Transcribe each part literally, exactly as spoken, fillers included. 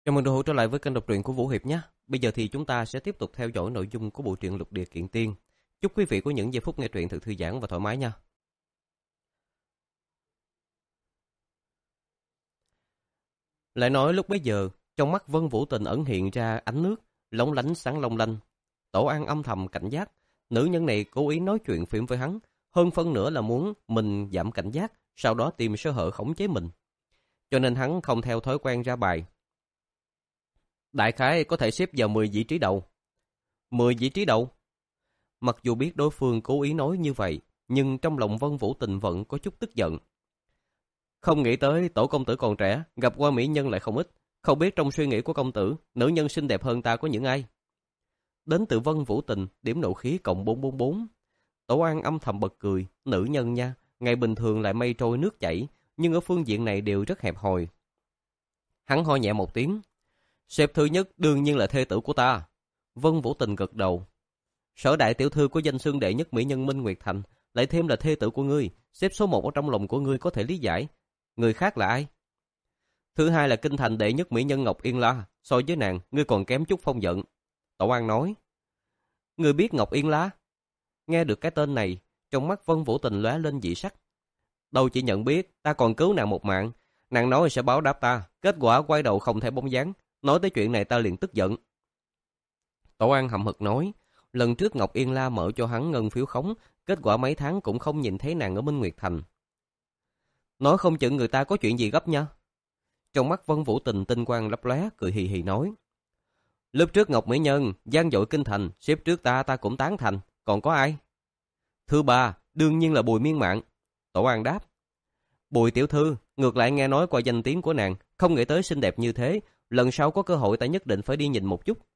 Chào mừng đồng hữu trở lại với kênh đọc truyện của Vũ Hiệp nhé. Bây giờ thì chúng ta sẽ tiếp tục theo dõi nội dung của bộ truyện Lục Địa Kiện Tiên. Chúc quý vị có những giây phút nghe truyện thật thư giãn và thoải mái nha. Lại nói lúc bấy giờ, trong mắt Vân Vũ Tình ẩn hiện ra ánh nước, lóng lánh sáng long lanh. Tổ An âm thầm cảnh giác, nữ nhân này cố ý nói chuyện phím với hắn, hơn phân nửa là muốn mình giảm cảnh giác, sau đó tìm sơ hở khống chế mình. Cho nên hắn không theo thói quen ra bài. Đại khái có thể xếp vào mười vị trí đầu. mười vị trí đầu? Mặc dù biết đối phương cố ý nói như vậy, nhưng trong lòng Vân Vũ Tình vẫn có chút tức giận. Không nghĩ tới tổ công tử còn trẻ, gặp qua mỹ nhân lại không ít. Không biết trong suy nghĩ của công tử, nữ nhân xinh đẹp hơn ta có những ai? Đến từ Vân Vũ Tình, điểm nộ khí cộng bốn bốn bốn. Tổ An âm thầm bật cười, nữ nhân nha, ngày bình thường lại mây trôi nước chảy, nhưng ở phương diện này đều rất hẹp hòi. Hắn ho nhẹ một tiếng. Xếp thứ nhất đương nhiên là thê tử của ta. Vân Vũ Tình gật đầu. Sở đại tiểu thư của danh xưng đệ nhất mỹ nhân Minh Nguyệt Thành, lại thêm là thê tử của ngươi, xếp số một ở trong lòng của ngươi có thể lý giải. Người khác là ai? Thứ hai là kinh thành đệ nhất mỹ nhân Ngọc Yên La, so với nàng, ngươi còn kém chút phong vận. Tổ An nói. Ngươi biết Ngọc Yên La? Nghe được cái tên này, trong mắt Vân Vũ Tình lóe lên dị sắc. Đâu chỉ nhận biết, ta còn cứu nàng một mạng. Nàng nói sẽ báo đáp ta, kết quả quay đầu không thể bóng dáng. Nói tới chuyện này ta liền tức giận. Tổ An hậm hực nói, lần trước Ngọc Yên La mở cho hắn ngân phiếu khống, kết quả mấy tháng cũng không nhìn thấy nàng ở Minh Nguyệt Thành. Nói không chừng người ta có chuyện gì gấp nha. Trong mắt Vân Vũ Tình tinh quang lấp lóe, cười hì hì nói. Lúc trước Ngọc Mỹ Nhân, gian dội kinh thành, xếp trước ta ta cũng tán thành, còn có ai? Thứ ba, đương nhiên là Bùi Miên Mạn. Tổ An đáp. Bùi tiểu thư, ngược lại nghe nói qua danh tiếng của nàng, không nghĩ tới xinh đẹp như thế, lần sau có cơ hội ta nhất định phải đi nhìn một chút.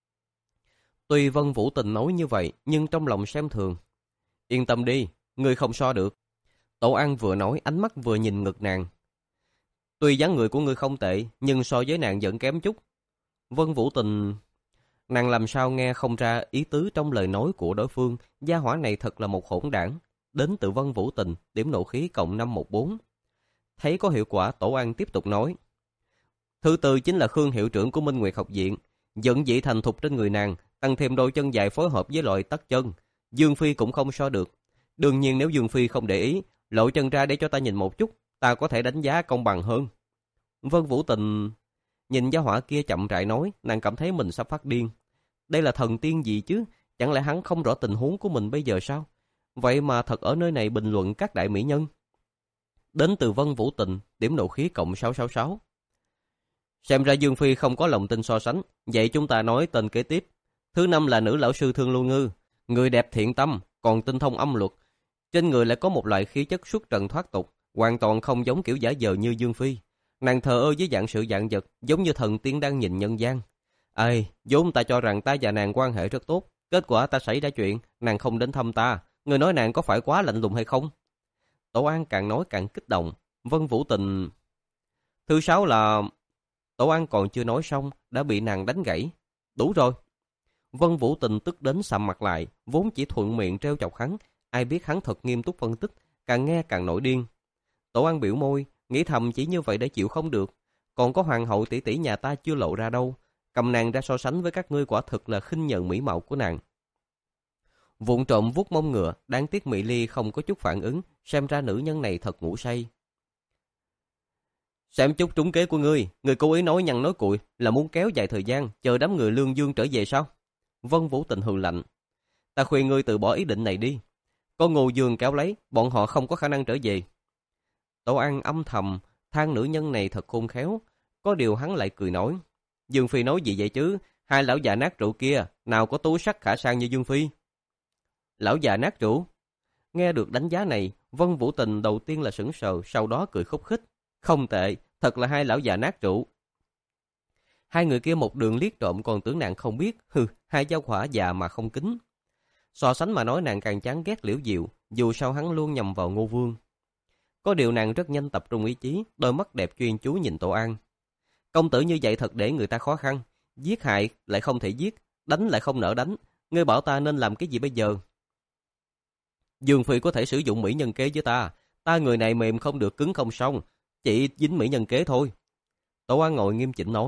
Tuy Vân Vũ Tình nói như vậy, nhưng trong lòng xem thường. Yên tâm đi, ngươi không so được. Tổ An vừa nói, ánh mắt vừa nhìn ngực nàng. Tuy dáng người của ngươi không tệ, nhưng so với nàng vẫn kém chút. Vân Vũ Tình... Nàng làm sao nghe không ra ý tứ trong lời nói của đối phương, gia hỏa này thật là một hỗn đảng. Đến từ Vân Vũ Tình, điểm nộ khí cộng năm một bốn. Thấy có hiệu quả, Tổ An tiếp tục nói. Thứ tư chính là Khương hiệu trưởng của Minh Nguyệt học viện, dẫn dị thành thục trên người nàng, tăng thêm đôi chân dài phối hợp với loại tất chân. Dương Phi cũng không so được. Đương nhiên nếu Dương Phi không để ý, lộ chân ra để cho ta nhìn một chút, ta có thể đánh giá công bằng hơn. Vân Vũ Tình nhìn gia hỏa kia chậm rãi nói, nàng cảm thấy mình sắp phát điên. Đây là thần tiên gì chứ? Chẳng lẽ hắn không rõ tình huống của mình bây giờ sao? Vậy mà thật ở nơi này bình luận các đại mỹ nhân. Đến từ Vân Vũ Tình, điểm nộ khí cộng sáu sáu sáu. Xem ra Dương Phi không có lòng tin so sánh, vậy chúng ta nói tên kế tiếp. Thứ năm là nữ lão sư Thương Lưu Ngư, người đẹp thiện tâm, còn tinh thông âm luật. Trên người lại có một loại khí chất xuất trần thoát tục, hoàn toàn không giống kiểu giả vờ như Dương Phi. Nàng thờ ơ với dạng sự dạng vật, giống như thần tiên đang nhìn nhân gian. Ê, vốn ta cho rằng ta và nàng quan hệ rất tốt, kết quả ta xảy ra chuyện, nàng không đến thăm ta. Người nói nàng có phải quá lạnh lùng hay không? Tổ An càng nói càng kích động. Vân Vũ Tình... Thứ sáu là... Tổ An còn chưa nói xong, đã bị nàng đánh gãy. Đủ rồi. Vân Vũ Tình tức đến sầm mặt lại, vốn chỉ thuận miệng trêu chọc hắn, ai biết hắn thật nghiêm túc phân tích, càng nghe càng nổi điên. Tổ An biểu môi, nghĩ thầm chỉ như vậy để chịu không được. Còn có hoàng hậu tỷ tỷ nhà ta chưa lộ ra đâu, cầm nàng ra so sánh với các ngươi quả thực là khinh nhờn mỹ mạo của nàng. Vụng trộm vuốt mông ngựa, đáng tiếc Mỹ Ly không có chút phản ứng, xem ra nữ nhân này thật ngủ say. Xem chút trúng kế của ngươi, ngươi cố ý nói nhăn nói cuội là muốn kéo dài thời gian, chờ đám người Lương Dương trở về sao? Vân Vũ Tình hừ lạnh. Ta khuyên ngươi từ bỏ ý định này đi. Có Ngô Dương kéo lấy, bọn họ không có khả năng trở về. Tổ An âm thầm, than nữ nhân này thật khôn khéo, có điều hắn lại cười nói. Dương Phi nói gì vậy chứ, hai lão già nát rượu kia, nào có tú sắc khả sang như Dương Phi. Lão già nát rượu? Nghe được đánh giá này, Vân Vũ Tình đầu tiên là sững sờ, sau đó cười khúc khích. Không tệ, thật là hai lão già nát rượu. Hai người kia một đường liếc trộm còn tưởng nàng không biết, hừ, hai giao hỏa già mà không kính. So sánh mà nói nàng càng chán ghét Liễu Diệu, dù sao hắn luôn nhầm vào Ngô Vương. Có điều nàng rất nhanh tập trung ý chí, đôi mắt đẹp chuyên chú nhìn Tổ An. Công tử như vậy thật để người ta khó khăn, giết hại lại không thể giết, đánh lại không nỡ đánh, ngươi bảo ta nên làm cái gì bây giờ? Dương Phi có thể sử dụng mỹ nhân kế với ta, ta người này mềm không được cứng không xong, chỉ dính mỹ nhân kế thôi. Tổ An ngồi nghiêm chỉnh nói,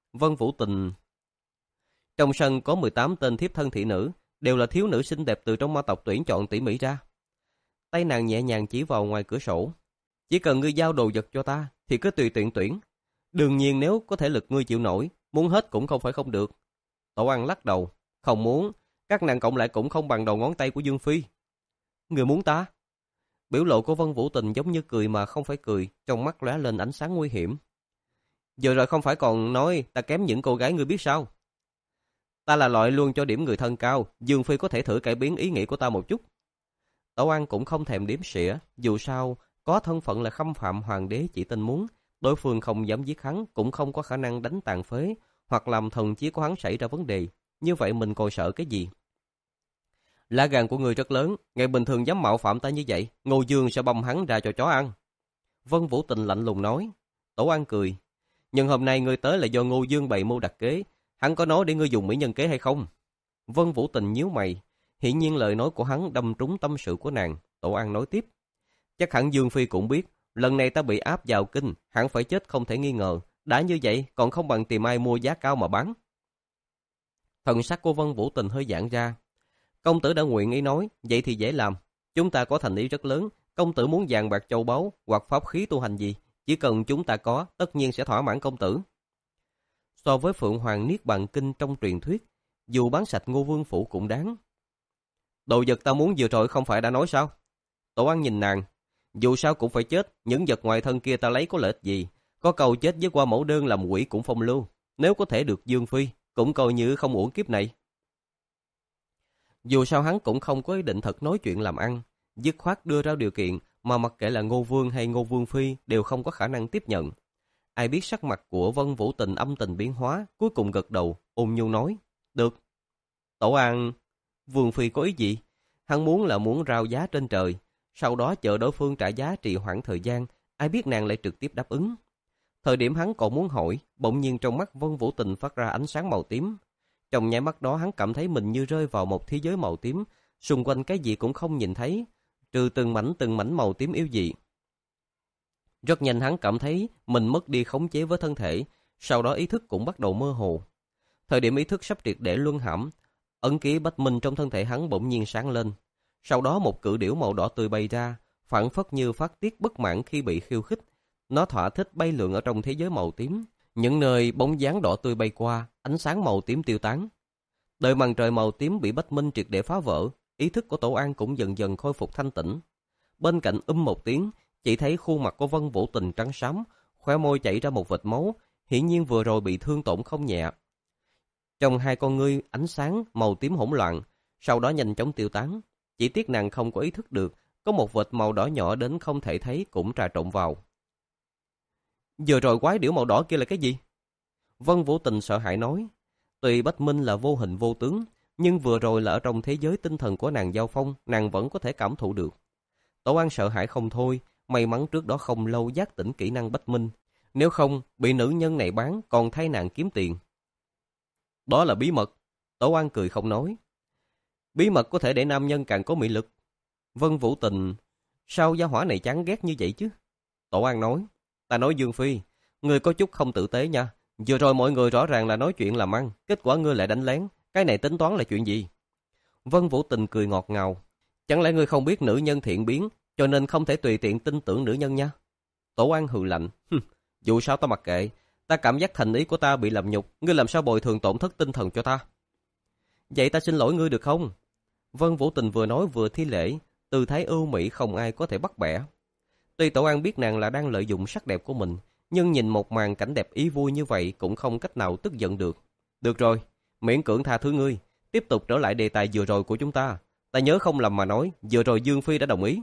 Vân Vũ Tình. Trong sân có mười tám tên thiếp thân thị nữ, đều là thiếu nữ xinh đẹp từ trong ma tộc tuyển chọn tỉ mỉ ra. Tay nàng nhẹ nhàng chỉ vào ngoài cửa sổ. Chỉ cần ngươi giao đồ vật cho ta, thì cứ tùy tiện tuyển. Đương nhiên nếu có thể lực ngươi chịu nổi, muốn hết cũng không phải không được. Tổ Ăn lắc đầu. Không muốn, các nàng cộng lại cũng không bằng đầu ngón tay của Dương Phi. Ngươi muốn ta? Biểu lộ của Vân Vũ Tình giống như cười mà không phải cười, trong mắt lóe lên ánh sáng nguy hiểm. Giờ rồi không phải còn nói ta kém những cô gái ngươi biết sao? Ta là loại luôn cho điểm người thân cao, Dương Phi có thể thử cải biến ý nghĩ của ta một chút. Tổ An cũng không thèm đếm xỉa, dù sao có thân phận là khâm phạm hoàng đế chỉ tin muốn, đối phương không dám giết hắn, cũng không có khả năng đánh tàn phế, hoặc làm thần trí của hắn xảy ra vấn đề, như vậy mình còn sợ cái gì? Lá gan của người rất lớn, ngày bình thường dám mạo phạm ta như vậy, Ngô Dương sẽ băm hắn ra cho chó ăn. Vân Vũ Tình lạnh lùng nói. Tổ An cười. Nhưng hôm nay ngươi tới là do Ngô Dương bày mưu đặt kế, hắn có nói để ngươi dùng mỹ nhân kế hay không? Vân Vũ Tình nhíu mày, hiển nhiên lời nói của hắn đâm trúng tâm sự của nàng. Tổ An nói tiếp. Chắc hẳn Dương Phi cũng biết, lần này ta bị áp vào kinh, hẳn phải chết không thể nghi ngờ. Đã như vậy, còn không bằng tìm ai mua giá cao mà bán. Thần sắc của Vân Vũ Tình hơi giãn ra. Công tử đã nguyện ý nói, vậy thì dễ làm. Chúng ta có thành ý rất lớn, công tử muốn vàng bạc châu báu hoặc pháp khí tu hành gì, chỉ cần chúng ta có, tất nhiên sẽ thỏa mãn công tử. So với Phượng Hoàng Niết Bàn Kinh trong truyền thuyết, dù bán sạch Ngô Vương Phủ cũng đáng. Đồ vật ta muốn vừa rồi không phải đã nói sao? Tổ An nhìn nàng. Dù sao cũng phải chết, những vật ngoài thân kia ta lấy có lợi ích gì? Có cầu chết với qua mẫu đơn làm quỷ cũng phong lưu. Nếu có thể được Dương Phi, cũng coi như không uổng kiếp này. Dù sao hắn cũng không có ý định thật nói chuyện làm ăn, dứt khoát đưa ra điều kiện mà mặc kệ là Ngô Vương hay Ngô Vương Phi đều không có khả năng tiếp nhận. Ai biết sắc mặt của Vân Vũ Tình âm tình biến hóa, cuối cùng gật đầu, ôn nhu nói. Được. Tổ An, Vương Phi có ý gì? Hắn muốn là muốn rao giá trên trời, sau đó chờ đối phương trả giá trì hoãn thời gian, ai biết nàng lại trực tiếp đáp ứng. Thời điểm hắn còn muốn hỏi, bỗng nhiên trong mắt Vân Vũ Tình phát ra ánh sáng màu tím. Trong nháy mắt đó hắn cảm thấy mình như rơi vào một thế giới màu tím, xung quanh cái gì cũng không nhìn thấy, trừ từng mảnh từng mảnh màu tím yếu dị. Rất nhanh hắn cảm thấy mình mất đi khống chế với thân thể, sau đó ý thức cũng bắt đầu mơ hồ. Thời điểm ý thức sắp triệt để luân hãm, ấn ký Bách Minh trong thân thể hắn bỗng nhiên sáng lên. Sau đó một cự điểu màu đỏ tươi bay ra, phảng phất như phát tiết bất mãn khi bị khiêu khích. Nó thỏa thích bay lượn ở trong thế giới màu tím, những nơi bóng dáng đỏ tươi bay qua, ánh sáng màu tím tiêu tán. Đợi màn trời màu tím bị Bách Minh triệt để phá vỡ, ý thức của Tổ An cũng dần dần khôi phục thanh tĩnh. Bên cạnh um một tiếng, chỉ thấy khuôn mặt của Vân Vũ Tình trắng xám, khóe môi chảy ra một vệt máu, hiển nhiên vừa rồi bị thương tổn không nhẹ. Trong hai con ngươi ánh sáng màu tím hỗn loạn, sau đó nhanh chóng tiêu tán. Chỉ tiếc nàng không có ý thức được, có một vệt màu đỏ nhỏ đến không thể thấy cũng trà trộn vào. Vừa rồi quái điểu màu đỏ kia là cái gì? Vân Vũ Tình sợ hãi nói. Tuy Bách Minh là vô hình vô tướng, nhưng vừa rồi là ở trong thế giới tinh thần của nàng giao phong, nàng vẫn có thể cảm thụ được. Tổ An sợ hãi không thôi, may mắn trước đó không lâu giác tỉnh kỹ năng Bách Minh. Nếu không, bị nữ nhân này bán còn thay nàng kiếm tiền. Đó là bí mật. Tổ An cười không nói. Bí mật có thể để nam nhân càng có mị lực. Vân Vũ Tình, sao gia hỏa này chán ghét như vậy chứ? Tổ An nói. Ta nói Dương Phi, ngươi có chút không tử tế nha. Vừa rồi mọi người rõ ràng là nói chuyện làm ăn, kết quả ngươi lại đánh lén. Cái này tính toán là chuyện gì? Vân Vũ Tình cười ngọt ngào. Chẳng lẽ ngươi không biết nữ nhân thiện biến, cho nên không thể tùy tiện tin tưởng nữ nhân nha? Tổ An hừ lạnh. Dù sao ta mặc kệ, ta cảm giác thành ý của ta bị làm nhục, ngươi làm sao bồi thường tổn thất tinh thần cho ta? Vậy ta xin lỗi ngươi được không? Vân Vũ Tình vừa nói vừa thi lễ, tư thái ưu mỹ không ai có thể bắt bẻ. Tuy Tổ An biết nàng là đang lợi dụng sắc đẹp của mình, nhưng nhìn một màn cảnh đẹp ý vui như vậy cũng không cách nào tức giận được. Được rồi, miễn cưỡng tha thứ ngươi, tiếp tục trở lại đề tài vừa rồi của chúng ta. Ta nhớ không lầm mà nói, vừa rồi Dương Phi đã đồng ý.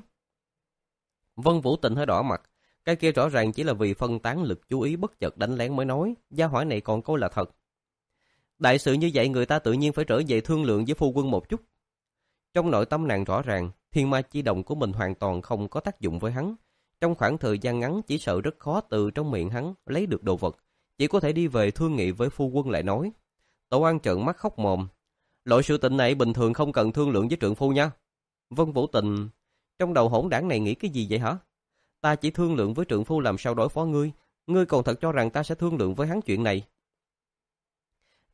Vân Vũ Tình hơi đỏ mặt, cái kia rõ ràng chỉ là vì phân tán lực chú ý bất chợt đánh lén mới nói, gia hỏa này còn câu là thật. Đại sự như vậy người ta tự nhiên phải trở về thương lượng với phu quân một chút. Trong nội tâm nàng rõ ràng, thiên ma chi đồng của mình hoàn toàn không có tác dụng với hắn. Trong khoảng thời gian ngắn chỉ sợ rất khó từ trong miệng hắn lấy được đồ vật, chỉ có thể đi về thương nghị với phu quân lại nói. Tổ An trợn mắt khóc mồm. Loại sự tình này bình thường không cần thương lượng với trượng phu nha. Vân Vũ Tình, trong đầu hỗn đảng này nghĩ cái gì vậy hả? Ta chỉ thương lượng với trượng phu làm sao đối phó ngươi, ngươi còn thật cho rằng ta sẽ thương lượng với hắn chuyện này.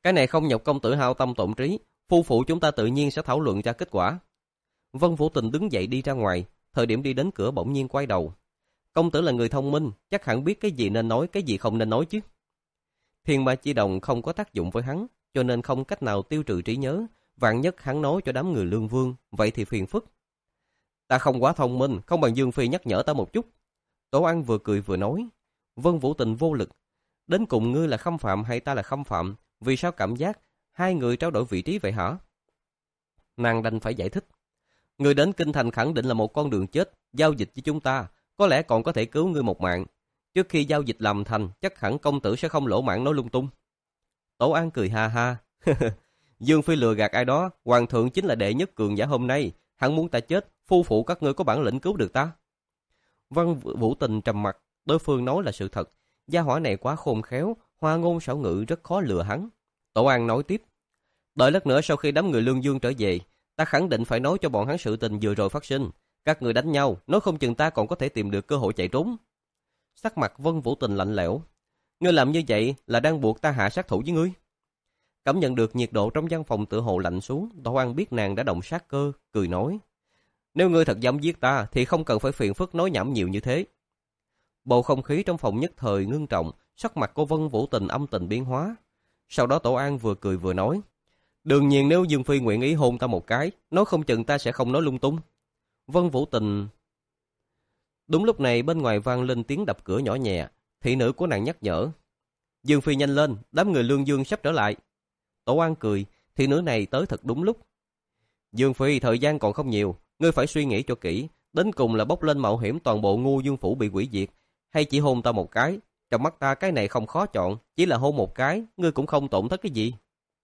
Cái này không nhọc công tử hao tâm tổn trí, phu phụ chúng ta tự nhiên sẽ thảo luận ra kết quả. Vân Vũ Tình đứng dậy đi ra ngoài, thời điểm đi đến cửa bỗng nhiên quay đầu. Công tử là người thông minh, chắc hẳn biết cái gì nên nói, cái gì không nên nói chứ. Thiên Ma Chi Đồng không có tác dụng với hắn, cho nên không cách nào tiêu trừ trí nhớ, vạn nhất hắn nói cho đám người Lương Vương, vậy thì phiền phức. Ta không quá thông minh, không bằng Dương Phi nhắc nhở ta một chút. Tổ An vừa cười vừa nói. Vân Vũ Tình vô lực. Đến cùng ngươi là khâm phạm hay ta là khâm phạm, vì sao cảm giác hai người trao đổi vị trí vậy hả? Nàng đành phải giải thích. Ngươi đến Kinh Thành khẳng định là một con đường chết, giao dịch với chúng ta, có lẽ còn có thể cứu ngươi một mạng. Trước khi giao dịch làm thành, chắc hẳn công tử sẽ không lỗ mãng nói lung tung. Tổ An cười ha ha. Dương Phi lừa gạt ai đó, hoàng thượng chính là đệ nhất cường giả hôm nay, hắn muốn ta chết, phu phụ các ngươi có bản lĩnh cứu được ta. Văn Vũ Tình trầm mặt, đối phương nói là sự thật, gia hỏa này quá khôn khéo, hoa ngôn xảo ngữ rất khó lừa hắn. Tổ An nói tiếp, đợi lát nữa sau khi đám người Lương Dương trở về, ta khẳng định phải nói cho bọn hắn sự tình vừa rồi phát sinh. Các người đánh nhau, nói không chừng ta còn có thể tìm được cơ hội chạy trốn. Sắc mặt Vân Vũ Tình lạnh lẽo. Ngươi làm như vậy là đang buộc ta hạ sát thủ với ngươi. Cảm nhận được nhiệt độ trong văn phòng tựa hồ lạnh xuống, Tổ An biết nàng đã động sát cơ, cười nói. Nếu ngươi thật dám giết ta, thì không cần phải phiền phức nói nhảm nhiều như thế. Bầu không khí trong phòng nhất thời ngưng trọng, sắc mặt của Vân Vũ Tình âm tình biến hóa. Sau đó Tổ An vừa cười vừa nói. Đương nhiên nếu Dương Phi nguyện ý hôn ta một cái, nói không chừng ta sẽ không nói lung tung. Vân Vũ Tình... Đúng lúc này bên ngoài vang lên tiếng đập cửa nhỏ nhẹ, thị nữ của nàng nhắc nhở. Dương Phi nhanh lên, đám người Lương Dương sắp trở lại. Tổ An cười, thị nữ này tới thật đúng lúc. Dương Phi, thời gian còn không nhiều, ngươi phải suy nghĩ cho kỹ, đến cùng là bốc lên mạo hiểm toàn bộ Ngu Dương Phủ bị hủy diệt, hay chỉ hôn ta một cái. Trong mắt ta cái này không khó chọn, chỉ là hôn một cái, ngươi cũng không tổn thất cái gì.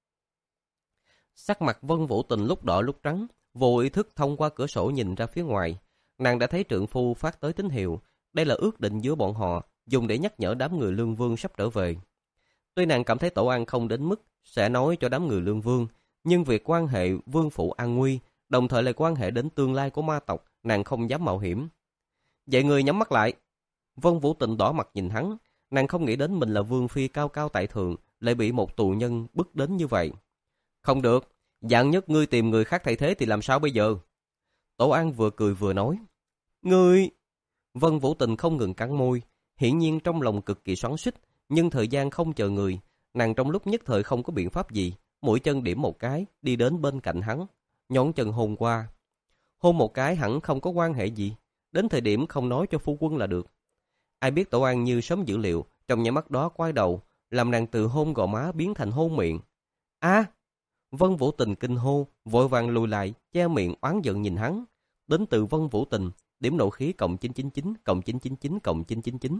Sắc mặt Vân Vũ Tình lúc đỏ lúc trắng, vô ý thức thông qua cửa sổ nhìn ra phía ngoài. Nàng đã thấy trượng phu phát tới tín hiệu, đây là ước định giữa bọn họ, dùng để nhắc nhở đám người Lương Vương sắp trở về. Tuy nàng cảm thấy Tổ An không đến mức sẽ nói cho đám người Lương Vương, nhưng việc quan hệ vương phủ an nguy, đồng thời là quan hệ đến tương lai của ma tộc, nàng không dám mạo hiểm. Vậy người nhắm mắt lại. Vân Vũ Tình đỏ mặt nhìn hắn, nàng không nghĩ đến mình là vương phi cao cao tại thượng, lại bị một tù nhân bức đến như vậy. Không được, dạng nhất ngươi tìm người khác thay thế thì làm sao bây giờ? Tổ An vừa cười vừa nói. Ngươi... Vân Vũ Tình không ngừng cắn môi, hiển nhiên trong lòng cực kỳ xoắn xuýt, nhưng thời gian không chờ người, nàng trong lúc nhất thời không có biện pháp gì, mũi chân điểm một cái, đi đến bên cạnh hắn, nhón chân hôn qua. Hôn một cái hẳn không có quan hệ gì, đến thời điểm không nói cho phu quân là được. Ai biết Tổ An như sớm dữ liệu, trong nháy mắt đó quay đầu, làm nàng từ hôn gò má biến thành hôn miệng. A! Vân Vũ Tình kinh hô, vội vàng lùi lại, che miệng oán giận nhìn hắn. Đến từ Vân Vũ Tình, điểm nộ khí cộng chín chín chín, cộng chín chín chín, cộng chín chín chín.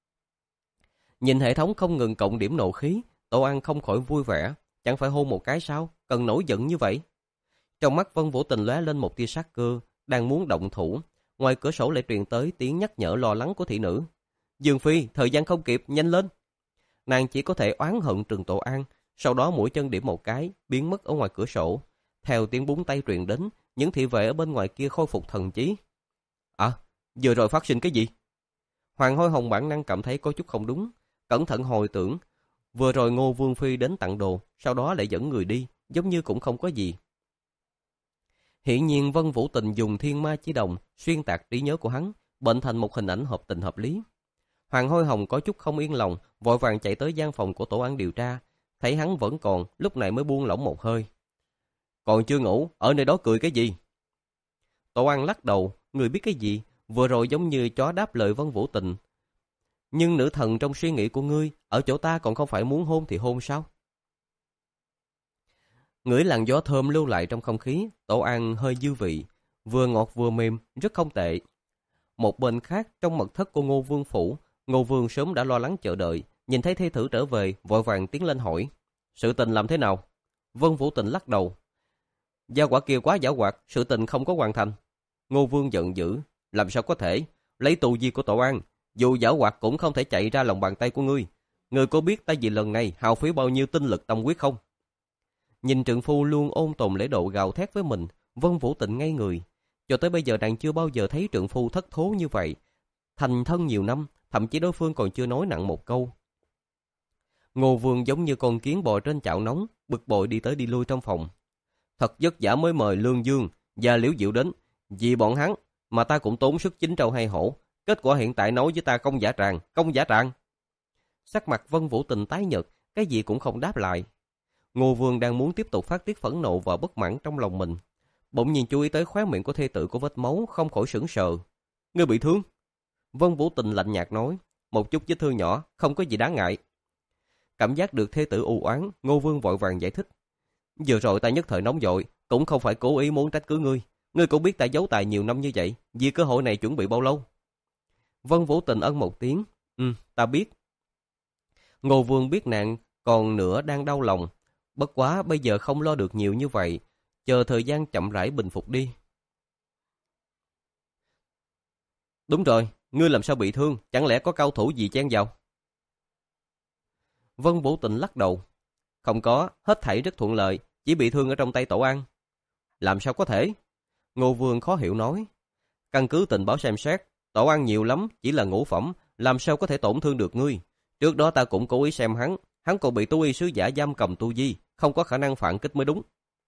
Nhìn hệ thống không ngừng cộng điểm nộ khí, Tổ An không khỏi vui vẻ, chẳng phải hôn một cái sao, cần nổi giận như vậy. Trong mắt Vân Vũ Tình lóe lên một tia sát cơ, đang muốn động thủ, ngoài cửa sổ lại truyền tới tiếng nhắc nhở lo lắng của thị nữ. Dương Phi, thời gian không kịp, nhanh lên. Nàng chỉ có thể oán hận trừng Tổ An, sau đó mũi chân điểm một cái, biến mất ở ngoài cửa sổ. Theo tiếng búng tay truyền đến, những thị vệ ở bên ngoài kia khôi phục thần trí. À, vừa rồi phát sinh cái gì? Hoàng Hôi Hồng bản năng cảm thấy có chút không đúng, cẩn thận hồi tưởng. Vừa rồi Ngô Vương Phi đến tặng đồ, sau đó lại dẫn người đi, giống như cũng không có gì. Hiển nhiên Vân Vũ Tình dùng Thiên Ma Chi Đồng xuyên tạc trí nhớ của hắn, bệnh thành một hình ảnh hợp tình hợp lý. Hoàng Hôi Hồng có chút không yên lòng, vội vàng chạy tới gian phòng của Tổ An điều tra, thấy hắn vẫn còn, lúc này mới buông lỏng một hơi. Còn chưa ngủ, ở nơi đó cười cái gì? Tổ An lắc đầu, người biết cái gì, vừa rồi giống như chó đáp lời Vân Vũ Tình. Nhưng nữ thần trong suy nghĩ của ngươi, ở chỗ ta còn không phải muốn hôn thì hôn sao? Ngửi làn gió thơm lưu lại trong không khí, Tổ An hơi dư vị, vừa ngọt vừa mềm, rất không tệ. Một bên khác, trong mật thất của Ngô Vương phủ, Ngô Vương sớm đã lo lắng chờ đợi, nhìn thấy thê tử trở về, vội vàng tiến lên hỏi. Sự tình làm thế nào? Vân Vũ Tình lắc đầu. Gia quả kia quá giảo hoạt, sự tình không có hoàn thành. Ngô Vương giận dữ, làm sao có thể? Lấy tù vi của Tổ An, dù giảo hoạt cũng không thể chạy ra lòng bàn tay của ngươi. Ngươi có biết ta vì lần này hao phí bao nhiêu tinh lực tâm quyết không? Nhìn trượng phu luôn ôn tồn lễ độ gào thét với mình, Vân Vũ Tình ngây người. Cho tới bây giờ nàng chưa bao giờ thấy trượng phu thất thố như vậy. Thành thân nhiều năm, thậm chí đối phương còn chưa nói nặng một câu. Ngô Vương giống như con kiến bò trên chảo nóng, bực bội đi tới đi lui trong phòng. Thật vất vả mới mời Lương Dương và Liễu Diệu đến, vì bọn hắn mà ta cũng tốn sức chín trâu hai hổ. Kết quả hiện tại nói với ta công giả tràng, công giả tràng. Sắc mặt Vân Vũ Tình tái nhợt, cái gì cũng không đáp lại. Ngô Vương đang muốn tiếp tục phát tiết phẫn nộ và bất mãn trong lòng mình, bỗng nhiên chú ý tới khóe miệng của thê tử có vết máu, không khỏi sững sờ. Ngươi bị thương? Vân Vũ Tình lạnh nhạt nói, một chút vết thương nhỏ, không có gì đáng ngại. Cảm giác được thê tử u oán, Ngô Vương vội vàng giải thích. Vừa rồi ta nhất thời nóng vội, cũng không phải cố ý muốn trách cứ ngươi. Ngươi cũng biết ta giấu tài nhiều năm như vậy, vì cơ hội này chuẩn bị bao lâu? Vân Vũ Tình ân một tiếng, ừ, ta biết. Ngô Vương biết nàng còn nữa đang đau lòng, bất quá bây giờ không lo được nhiều như vậy, chờ thời gian chậm rãi bình phục đi. Đúng rồi, ngươi làm sao bị thương, chẳng lẽ có cao thủ gì chen vào? Vân Vũ Tịnh lắc đầu. Không có, hết thảy rất thuận lợi, chỉ bị thương ở trong tay Tổ An. Làm sao có thể? Ngô Vương khó hiểu nói. Căn cứ tình báo xem xét, Tổ An nhiều lắm, chỉ là ngũ phẩm, làm sao có thể tổn thương được ngươi? Trước đó ta cũng cố ý xem hắn, hắn còn bị tu y sứ giả giam cầm tu vi, không có khả năng phản kích mới đúng.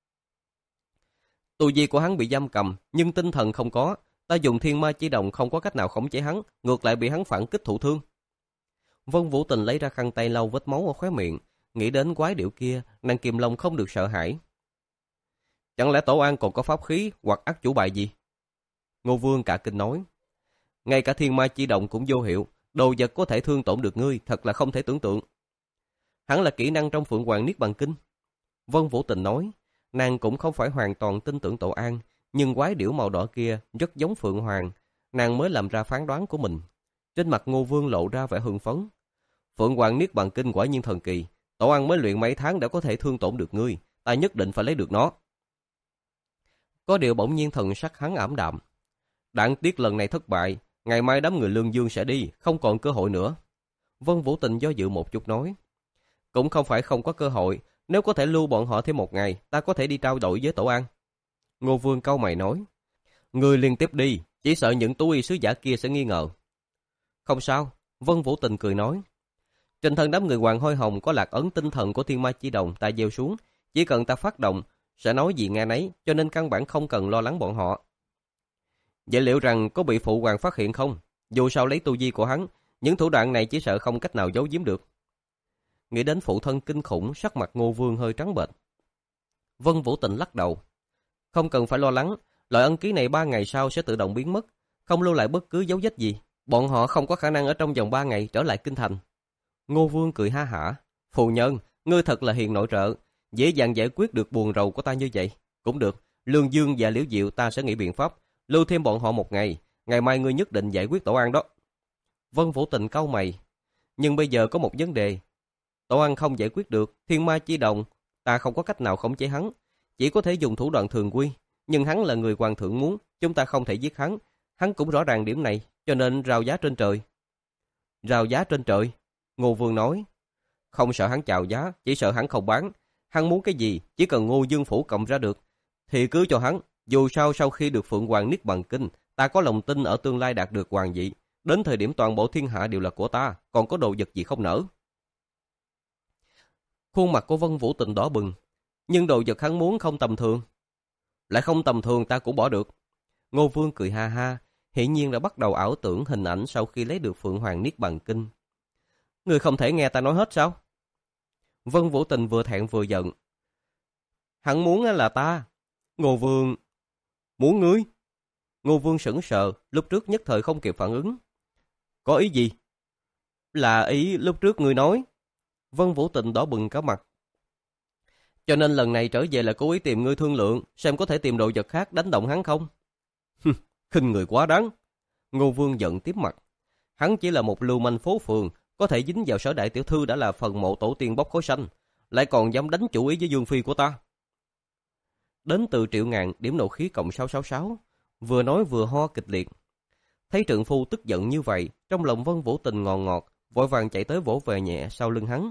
Tu vi của hắn bị giam cầm, nhưng tinh thần không có. Ta dùng thiên ma chi đồng không có cách nào khống chế hắn, ngược lại bị hắn phản kích thụ thương. Vân Vũ Tình lấy ra khăn tay lau vết máu ở khóe miệng, nghĩ đến quái điệu kia, nàng kìm lòng không được sợ hãi. Chẳng lẽ Tổ An còn có pháp khí hoặc ắt chủ bài gì? Ngô Vương cả kinh nói. Ngay cả thiên ma chi đồng cũng vô hiệu, đồ vật có thể thương tổn được ngươi, thật là không thể tưởng tượng. Hắn là kỹ năng trong Phượng Hoàng Niết Bàn Kinh. Vân Vũ Tình nói, nàng cũng không phải hoàn toàn tin tưởng Tổ An, nhưng quái điểu màu đỏ kia rất giống Phượng Hoàng, nàng mới làm ra phán đoán của mình. Trên mặt Ngô Vương lộ ra vẻ hưng phấn. Phượng Hoàng Niết Bàn Kinh quả nhiên thần kỳ, Tổ An mới luyện mấy tháng đã có thể thương tổn được ngươi, ta nhất định phải lấy được nó. Có điều bỗng nhiên thần sắc hắn ảm đạm. Đáng tiếc lần này thất bại, ngày mai đám người Lương Dương sẽ đi, không còn cơ hội nữa. Vân Vũ Tình do dự một chút nói. Cũng không phải không có cơ hội, nếu có thể lưu bọn họ thêm một ngày, ta có thể đi trao đổi với Tổ An. Ngô Vương cau mày nói. Ngươi liên tiếp đi, chỉ sợ những tú y sứ giả kia sẽ nghi ngờ. Không sao, Vân Vũ Tình cười nói. Trên thân đám người Hoàng Hôi Hồng có lạc ấn tinh thần của thiên ma chi đồng ta gieo xuống, chỉ cần ta phát động, sẽ nói gì nghe nấy, cho nên căn bản không cần lo lắng bọn họ. Vậy liệu rằng có bị phụ hoàng phát hiện không? Dù sao lấy tu vi của hắn, những thủ đoạn này chỉ sợ không cách nào giấu giếm được. Nghĩ đến phụ thân kinh khủng, sắc mặt Ngô Vương hơi trắng bệch. Vân Vũ Tình lắc đầu. Không cần phải lo lắng, loại ân ký này ba ngày sau sẽ tự động biến mất, không lưu lại bất cứ dấu vết gì. Bọn họ không có khả năng ở trong vòng ba ngày trở lại kinh thành. Ngô Vương cười ha hả. Phu nhân, ngươi thật là hiền nội trợ, dễ dàng giải quyết được buồn rầu của ta như vậy. Cũng được, Lương Dương và Liễu Diệu ta sẽ nghĩ biện pháp, lưu thêm bọn họ một ngày, ngày mai ngươi nhất định giải quyết Tổ An đó. Vân Vũ Tình cau mày. Nhưng bây giờ có một vấn đề. Tổ An không giải quyết được, thiên ma chi đồng, ta không có cách nào khống chế hắn, chỉ có thể dùng thủ đoạn thường quy. Nhưng hắn là người hoàng thượng muốn, chúng ta không thể giết hắn. Hắn cũng rõ ràng điểm này, cho nên rao giá trên trời. Rao giá trên trời? Ngô Vương nói. Không sợ hắn chào giá, chỉ sợ hắn không bán. Hắn muốn cái gì, chỉ cần Ngô Dương Phủ cầm ra được, thì cứ cho hắn. Dù sao sau khi được Phượng Hoàng Niết Bàn Kinh, ta có lòng tin ở tương lai đạt được hoàng vị. Đến thời điểm toàn bộ thiên hạ đều là của ta, còn có đồ vật gì không nỡ. Khuôn mặt của Vân Vũ Tình đỏ bừng. Nhưng đồ vật hắn muốn không tầm thường. Lại không tầm thường ta cũng bỏ được. Ngô Vương cười ha ha, hiển nhiên đã bắt đầu ảo tưởng hình ảnh sau khi lấy được Phượng Hoàng Niết Bàn Kinh. Ngươi không thể nghe ta nói hết sao? Vân Vũ Tình vừa thẹn vừa giận. Hắn muốn là ta. Ngô Vương... Muốn ngươi? Ngô Vương sững sờ, lúc trước nhất thời không kịp phản ứng. Có ý gì? Là ý lúc trước ngươi nói. Vân Vũ Tình đỏ bừng cả mặt. Cho nên lần này trở về là cố ý tìm ngươi thương lượng, xem có thể tìm đồ vật khác đánh động hắn không? Khinh người quá đáng. Ngô Vương giận tiếp mặt. Hắn chỉ là một lưu manh phố phường, có thể dính vào Sở đại tiểu thư đã là phần mộ tổ tiên bốc khói xanh, lại còn dám đánh chủ ý với Dương Phi của ta. Đến từ Triệu Ngạn điểm nộ khí cộng sáu sáu sáu, vừa nói vừa ho kịch liệt. Thấy trượng phu tức giận như vậy, trong lòng Vân Vũ Tình ngọt ngọt, vội vàng chạy tới vỗ về nhẹ sau lưng hắn.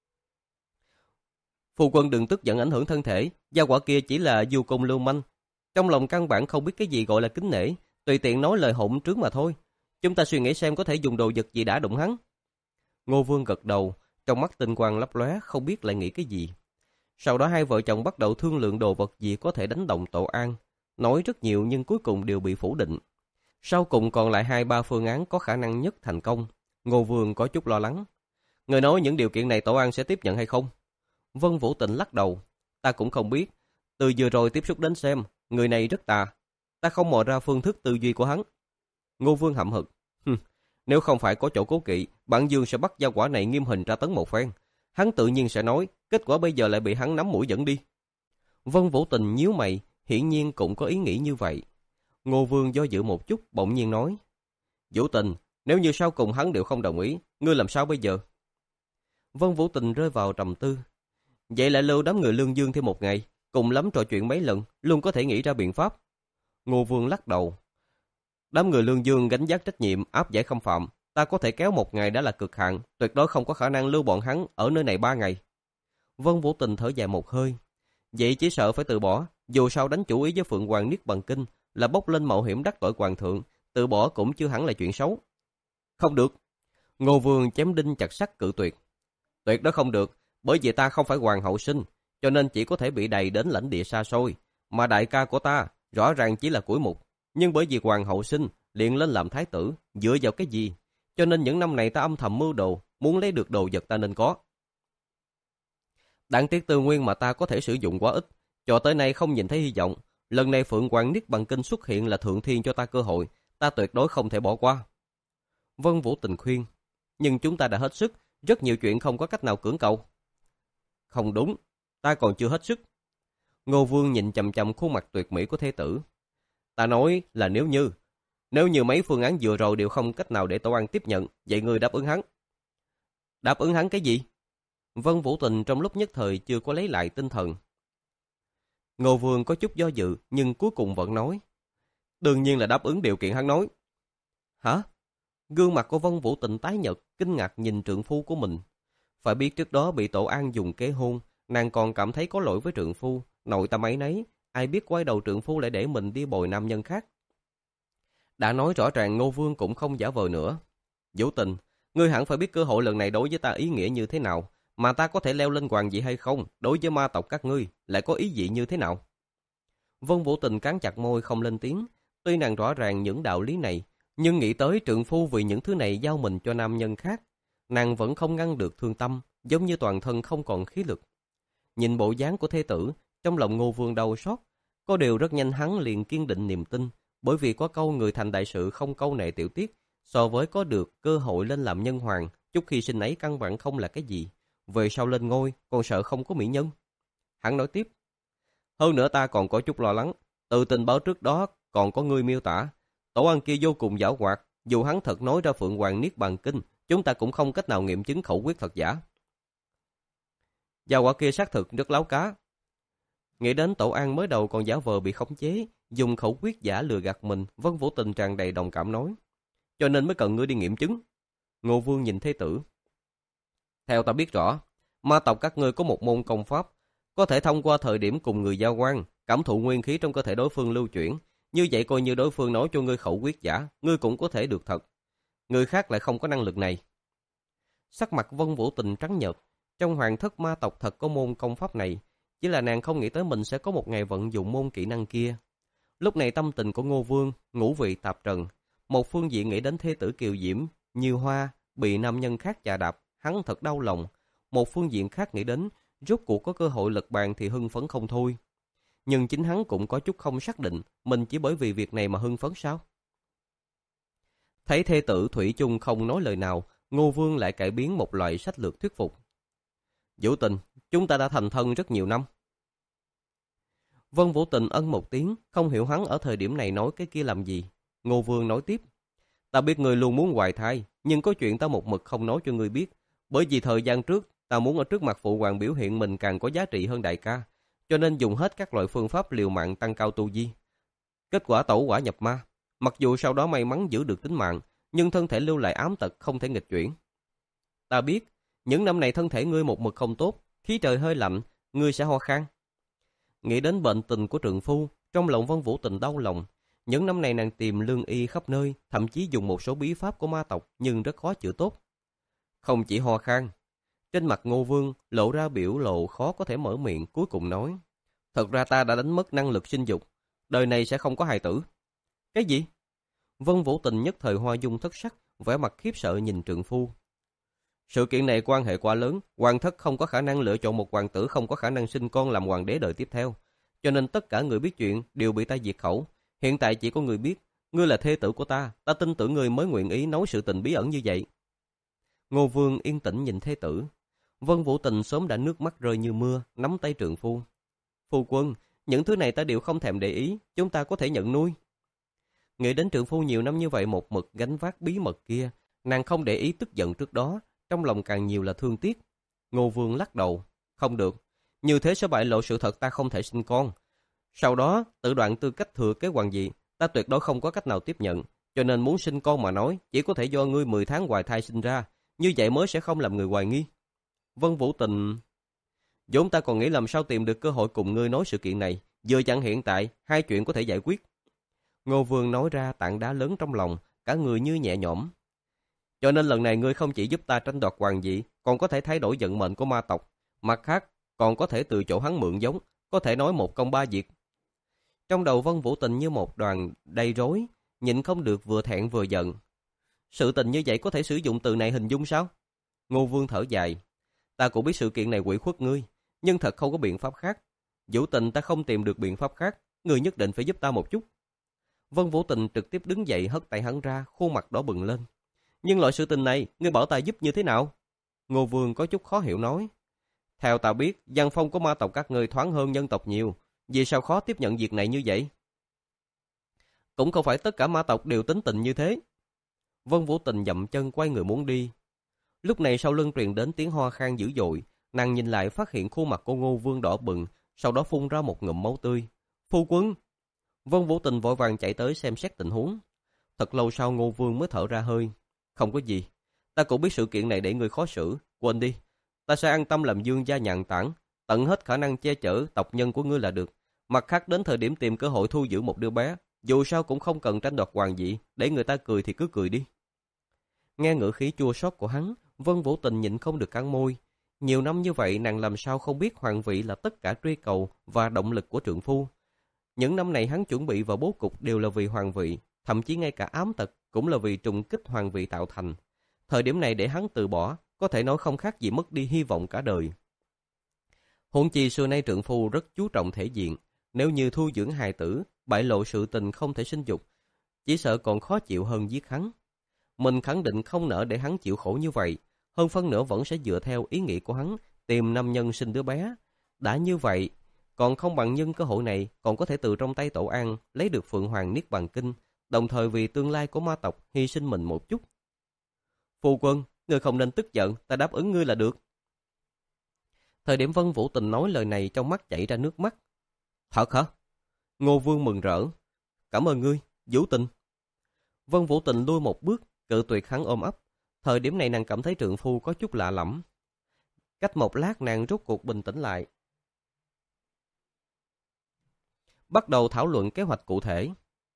Phu quân đừng tức giận ảnh hưởng thân thể, gia quả kia chỉ là du công lưu manh, trong lòng căn bản không biết cái gì gọi là kính nể, tùy tiện nói lời hỗn trướng mà thôi. Chúng ta suy nghĩ xem có thể dùng đồ vật gì đã đụng hắn. Ngô Vương gật đầu, trong mắt tinh quang lấp lóe, không biết lại nghĩ cái gì. Sau đó hai vợ chồng bắt đầu thương lượng đồ vật gì có thể đánh động Tổ An, nói rất nhiều nhưng cuối cùng đều bị phủ định. Sau cùng còn lại hai ba phương án có khả năng nhất thành công. Ngô Vương có chút lo lắng. Người nói những điều kiện này Tổ An sẽ tiếp nhận hay không? Vân Vũ Tịnh lắc đầu. Ta cũng không biết. Từ vừa rồi tiếp xúc đến xem, người này rất tà. Ta không mò ra phương thức tư duy của hắn. Ngô Vương hậm hực. Nếu không phải có chỗ cố kỵ, bạn Dương sẽ bắt gia quả này nghiêm hình tra tấn một phen. Hắn tự nhiên sẽ nói, kết quả bây giờ lại bị hắn nắm mũi dẫn đi. Vân Vũ Tình nhíu mày, hiển nhiên cũng có ý nghĩ như vậy. Ngô Vương do dự một chút, bỗng nhiên nói. Vũ Tình, nếu như sau cùng hắn đều không đồng ý, ngươi làm sao bây giờ? Vân Vũ Tình rơi vào trầm tư. Vậy lại lưu đám người Lương Dương thêm một ngày, cùng lắm trò chuyện mấy lần, luôn có thể nghĩ ra biện pháp. Ngô Vương lắc đầu. Đám người Lương Dương gánh vác trách nhiệm áp giải khâm phạm, ta có thể kéo một ngày đã là cực hạn, tuyệt đối không có khả năng lưu bọn hắn ở nơi này ba ngày. Vân Vũ Tình thở dài một hơi. Vậy chỉ sợ phải từ bỏ, dù sao đánh chủ ý với Phượng Hoàng Niết Bàn Kinh là bốc lên mạo hiểm đắc tội hoàng thượng, từ bỏ cũng chưa hẳn là chuyện xấu. Không được. Ngô Vương chém đinh chặt sắt cự tuyệt. Tuyệt đó không được, bởi vì ta không phải hoàng hậu sinh, cho nên chỉ có thể bị đày đến lãnh địa xa xôi, mà đại ca của ta rõ ràng chỉ là củi mục, nhưng bởi vì hoàng hậu sinh liền lên làm thái tử, dựa vào cái gì? Cho nên những năm này ta âm thầm mưu đồ, muốn lấy được đồ vật ta nên có. Đáng tiếc tư nguyên mà ta có thể sử dụng quá ít, cho tới nay không nhìn thấy hy vọng. Lần này Phượng Hoàng Niết Bàn Kinh xuất hiện là thượng thiên cho ta cơ hội, ta tuyệt đối không thể bỏ qua. Vân Vũ Tình khuyên, nhưng chúng ta đã hết sức, rất nhiều chuyện không có cách nào cưỡng cầu. Không đúng, ta còn chưa hết sức. Ngô Vương nhìn chằm chằm khuôn mặt tuyệt mỹ của thế tử. Ta nói là nếu như, nếu như mấy phương án vừa rồi đều không cách nào để Tổ An tiếp nhận, vậy ngươi đáp ứng hắn. Đáp ứng hắn cái gì? Vân Vũ Tình trong lúc nhất thời chưa có lấy lại tinh thần. Ngô Vương có chút do dự, nhưng cuối cùng vẫn nói. Đương nhiên là đáp ứng điều kiện hắn nói. Hả? Gương mặt của Vân Vũ Tình tái nhợt, kinh ngạc nhìn trượng phu của mình. Phải biết trước đó bị Tổ An dùng kế hôn, nàng còn cảm thấy có lỗi với trượng phu, nội tâm ấy nấy, ai biết quay đầu trượng phu lại để mình đi bồi nam nhân khác. Đã nói rõ ràng Ngô Vương cũng không giả vờ nữa. Vũ Tình, ngươi hẳn phải biết cơ hội lần này đối với ta ý nghĩa như thế nào, mà ta có thể leo lên hoàng vị hay không, đối với ma tộc các ngươi lại có ý vị như thế nào. Vân Vũ Tình cắn chặt môi không lên tiếng, tuy nàng rõ ràng những đạo lý này, nhưng nghĩ tới trượng phu vì những thứ này giao mình cho nam nhân khác, nàng vẫn không ngăn được thương tâm, giống như toàn thân không còn khí lực. Nhìn bộ dáng của thê tử, trong lòng Ngô Vương đau xót, có điều rất nhanh hắn liền kiên định niềm tin, bởi vì có câu người thành đại sự không câu nệ tiểu tiết, so với có được cơ hội lên làm nhân hoàng, chút hy sinh ấy căn bản không là cái gì. Về sau lên ngôi, còn sợ không có mỹ nhân. Hắn nói tiếp, hơn nữa ta còn có chút lo lắng, từ tình báo trước đó còn có người miêu tả, Tổ An kia vô cùng giảo hoạt, dù hắn thật nói ra Phượng Hoàng Niết Bàn Kinh, chúng ta cũng không cách nào nghiệm chứng khẩu quyết thật giả. Giảo hoạt kia xác thực rất láo cá. Nghĩ đến Tổ An mới đầu còn giả vờ bị khống chế, dùng khẩu quyết giả lừa gạt mình, Vân Vũ Tình tràn đầy đồng cảm nói. Cho nên mới cần ngươi đi nghiệm chứng. Ngô Vương nhìn thế tử. Theo ta biết rõ, ma tộc các ngươi có một môn công pháp, có thể thông qua thời điểm cùng người giao quan, cảm thụ nguyên khí trong cơ thể đối phương lưu chuyển. Như vậy coi như đối phương nói cho ngươi khẩu quyết giả, ngươi cũng có thể được thật. Người khác lại không có năng lực này. Sắc mặt Vân Vũ Tình trắng nhợt, trong hoàng thất ma tộc thật có môn công pháp này, chỉ là nàng không nghĩ tới mình sẽ có một ngày vận dụng môn kỹ năng kia. Lúc này tâm tình của Ngô Vương, ngũ vị tạp trần, một phương diện nghĩ đến thê tử kiều diễm, như hoa, bị nam nhân khác chà đạp, hắn thật đau lòng. Một phương diện khác nghĩ đến, rốt cuộc có cơ hội lật bàn thì hưng phấn không thôi. Nhưng chính hắn cũng có chút không xác định, mình chỉ bởi vì việc này mà hưng phấn sao? Thấy thê tử thủy chung không nói lời nào, Ngô Vương lại cải biến một loại sách lược thuyết phục. Vũ Tình, chúng ta đã thành thân rất nhiều năm. Vân Vũ Tình ân một tiếng, không hiểu hắn ở thời điểm này nói cái kia làm gì. Ngô Vương nói tiếp. Ta biết người luôn muốn hoài thai, nhưng có chuyện ta một mực không nói cho ngươi biết. Bởi vì thời gian trước, ta muốn ở trước mặt phụ hoàng biểu hiện mình càng có giá trị hơn đại ca, cho nên dùng hết các loại phương pháp liều mạng tăng cao tu vi. Kết quả tẩu quả nhập ma. Mặc dù sau đó may mắn giữ được tính mạng, nhưng thân thể lưu lại ám tật không thể nghịch chuyển. Ta biết, những năm này thân thể ngươi một mực không tốt, khí trời hơi lạnh, ngươi sẽ ho khan. Nghĩ đến bệnh tình của trượng phu, trong lòng Vân Vũ Tình đau lòng. Những năm này nàng tìm lương y khắp nơi, thậm chí dùng một số bí pháp của ma tộc nhưng rất khó chữa tốt. Không chỉ ho khan, Trên mặt Ngô Vương lộ ra biểu lộ khó có thể mở miệng, cuối cùng nói: "Thật ra ta đã đánh mất năng lực sinh dục, đời này sẽ không có hài tử." "Cái gì?" Vân Vũ Tình nhất thời hoa dung thất sắc, vẻ mặt khiếp sợ nhìn trượng phu. "Sự kiện này quan hệ quá lớn, hoàng thất không có khả năng lựa chọn một hoàng tử không có khả năng sinh con làm hoàng đế đời tiếp theo, cho nên tất cả người biết chuyện đều bị ta diệt khẩu. Hiện tại chỉ có người biết, ngươi là thê tử của ta, ta tin tưởng ngươi mới nguyện ý nói sự tình bí ẩn như vậy." Ngô Vương yên tĩnh nhìn thê tử. Vân Vũ Tình sớm đã nước mắt rơi như mưa, nắm tay trượng phu. "Phu quân, những thứ này ta đều không thèm để ý, chúng ta có thể nhận nuôi." Nghĩ đến trượng phu nhiều năm như vậy một mực gánh vác bí mật kia, nàng không để ý tức giận trước đó, trong lòng càng nhiều là thương tiếc. Ngô Vương lắc đầu: "Không được, như thế sẽ bại lộ sự thật ta không thể sinh con. Sau đó, tự đoạn tư cách thừa kế hoàng vị, ta tuyệt đối không có cách nào tiếp nhận, cho nên muốn sinh con mà nói, chỉ có thể do ngươi mười tháng hoài thai sinh ra, như vậy mới sẽ không làm người hoài nghi." Vân Vũ Tình: "Vốn ta còn nghĩ làm sao tìm được cơ hội cùng ngươi nói sự kiện này, vừa chẳng hiện tại, hai chuyện có thể giải quyết." Ngô Vương nói ra tảng đá lớn trong lòng, cả người như nhẹ nhõm. "Cho nên lần này ngươi không chỉ giúp ta tranh đoạt hoàng vị, còn có thể thay đổi vận mệnh của ma tộc. Mặt khác, còn có thể từ chỗ hắn mượn giống, có thể nói một công ba việc." Trong đầu Vân Vũ Tình như một đoàn đầy rối, nhịn không được vừa thẹn vừa giận. Sự tình như vậy có thể sử dụng từ này hình dung sao? Ngô Vương thở dài: "Ta cũng biết sự kiện này quỷ khuất ngươi, nhưng thật không có biện pháp khác. Vũ Tình, ta không tìm được biện pháp khác, ngươi nhất định phải giúp ta một chút." Vân Vũ Tình trực tiếp đứng dậy hất tay hắn ra, khuôn mặt đỏ bừng lên. "Nhưng loại sự tình này, ngươi bảo ta giúp như thế nào?" Ngô Vương có chút khó hiểu nói: "Theo ta biết, văn phong của ma tộc các ngươi thoáng hơn nhân tộc nhiều, vì sao khó tiếp nhận việc này như vậy?" "Cũng không phải tất cả ma tộc đều tính tình như thế." Vân Vũ Tình dậm chân quay người muốn đi. Lúc này sau lưng truyền đến tiếng ho khan dữ dội, nàng nhìn lại phát hiện khuôn mặt của Ngô Vương đỏ bừng, sau đó phun ra một ngụm máu tươi. "Phu quân!" Vân Vũ Tình vội vàng chạy tới xem xét tình huống. Thật lâu sau Ngô Vương mới thở ra hơi: "Không có gì, ta cũng biết sự kiện này để người khó xử, quên đi. Ta sẽ an tâm làm dương gia nhàn tản, tận hết khả năng che chở tộc nhân của ngươi là được. Mặt khác đến thời điểm tìm cơ hội thu giữ một đứa bé, dù sao cũng không cần tranh đoạt hoàng vị, để người ta cười thì cứ cười đi." Nghe ngữ khí chua xót của hắn, Vân Vũ Tình nhịn không được cắn môi. Nhiều năm như vậy nàng làm sao không biết hoàng vị là tất cả truy cầu và động lực của trượng phu. Những năm này hắn chuẩn bị vào bố cục đều là vì hoàng vị, thậm chí ngay cả ám tật cũng là vì trùng kích hoàng vị tạo thành. Thời điểm này để hắn từ bỏ, có thể nói không khác gì mất đi hy vọng cả đời. Huống chi xưa nay trượng phu rất chú trọng thể diện, nếu như thu dưỡng hài tử, bại lộ sự tình không thể sinh dục, chỉ sợ còn khó chịu hơn giết hắn. Mình khẳng định không nỡ để hắn chịu khổ như vậy, hơn phân nửa vẫn sẽ dựa theo ý nghĩ của hắn, tìm nam nhân sinh đứa bé. Đã như vậy, còn không bằng nhân cơ hội này còn có thể từ trong tay Tổ An lấy được Phượng Hoàng Niết Bàn Kinh, đồng thời vì tương lai của ma tộc hy sinh mình một chút. "Phu quân, ngươi không nên tức giận, ta đáp ứng ngươi là được." Thời điểm Vân Vũ Tình nói lời này trong mắt chảy ra nước mắt. "Thật hả?" Ngô Vương mừng rỡ: "Cảm ơn ngươi, Vũ Tình." Vân Vũ Tình lui một bước, cự tuyệt hắn ôm ấp. Thời điểm này nàng cảm thấy trượng phu có chút lạ lẫm. Cách một lát nàng rốt cuộc bình tĩnh lại, bắt đầu thảo luận kế hoạch cụ thể.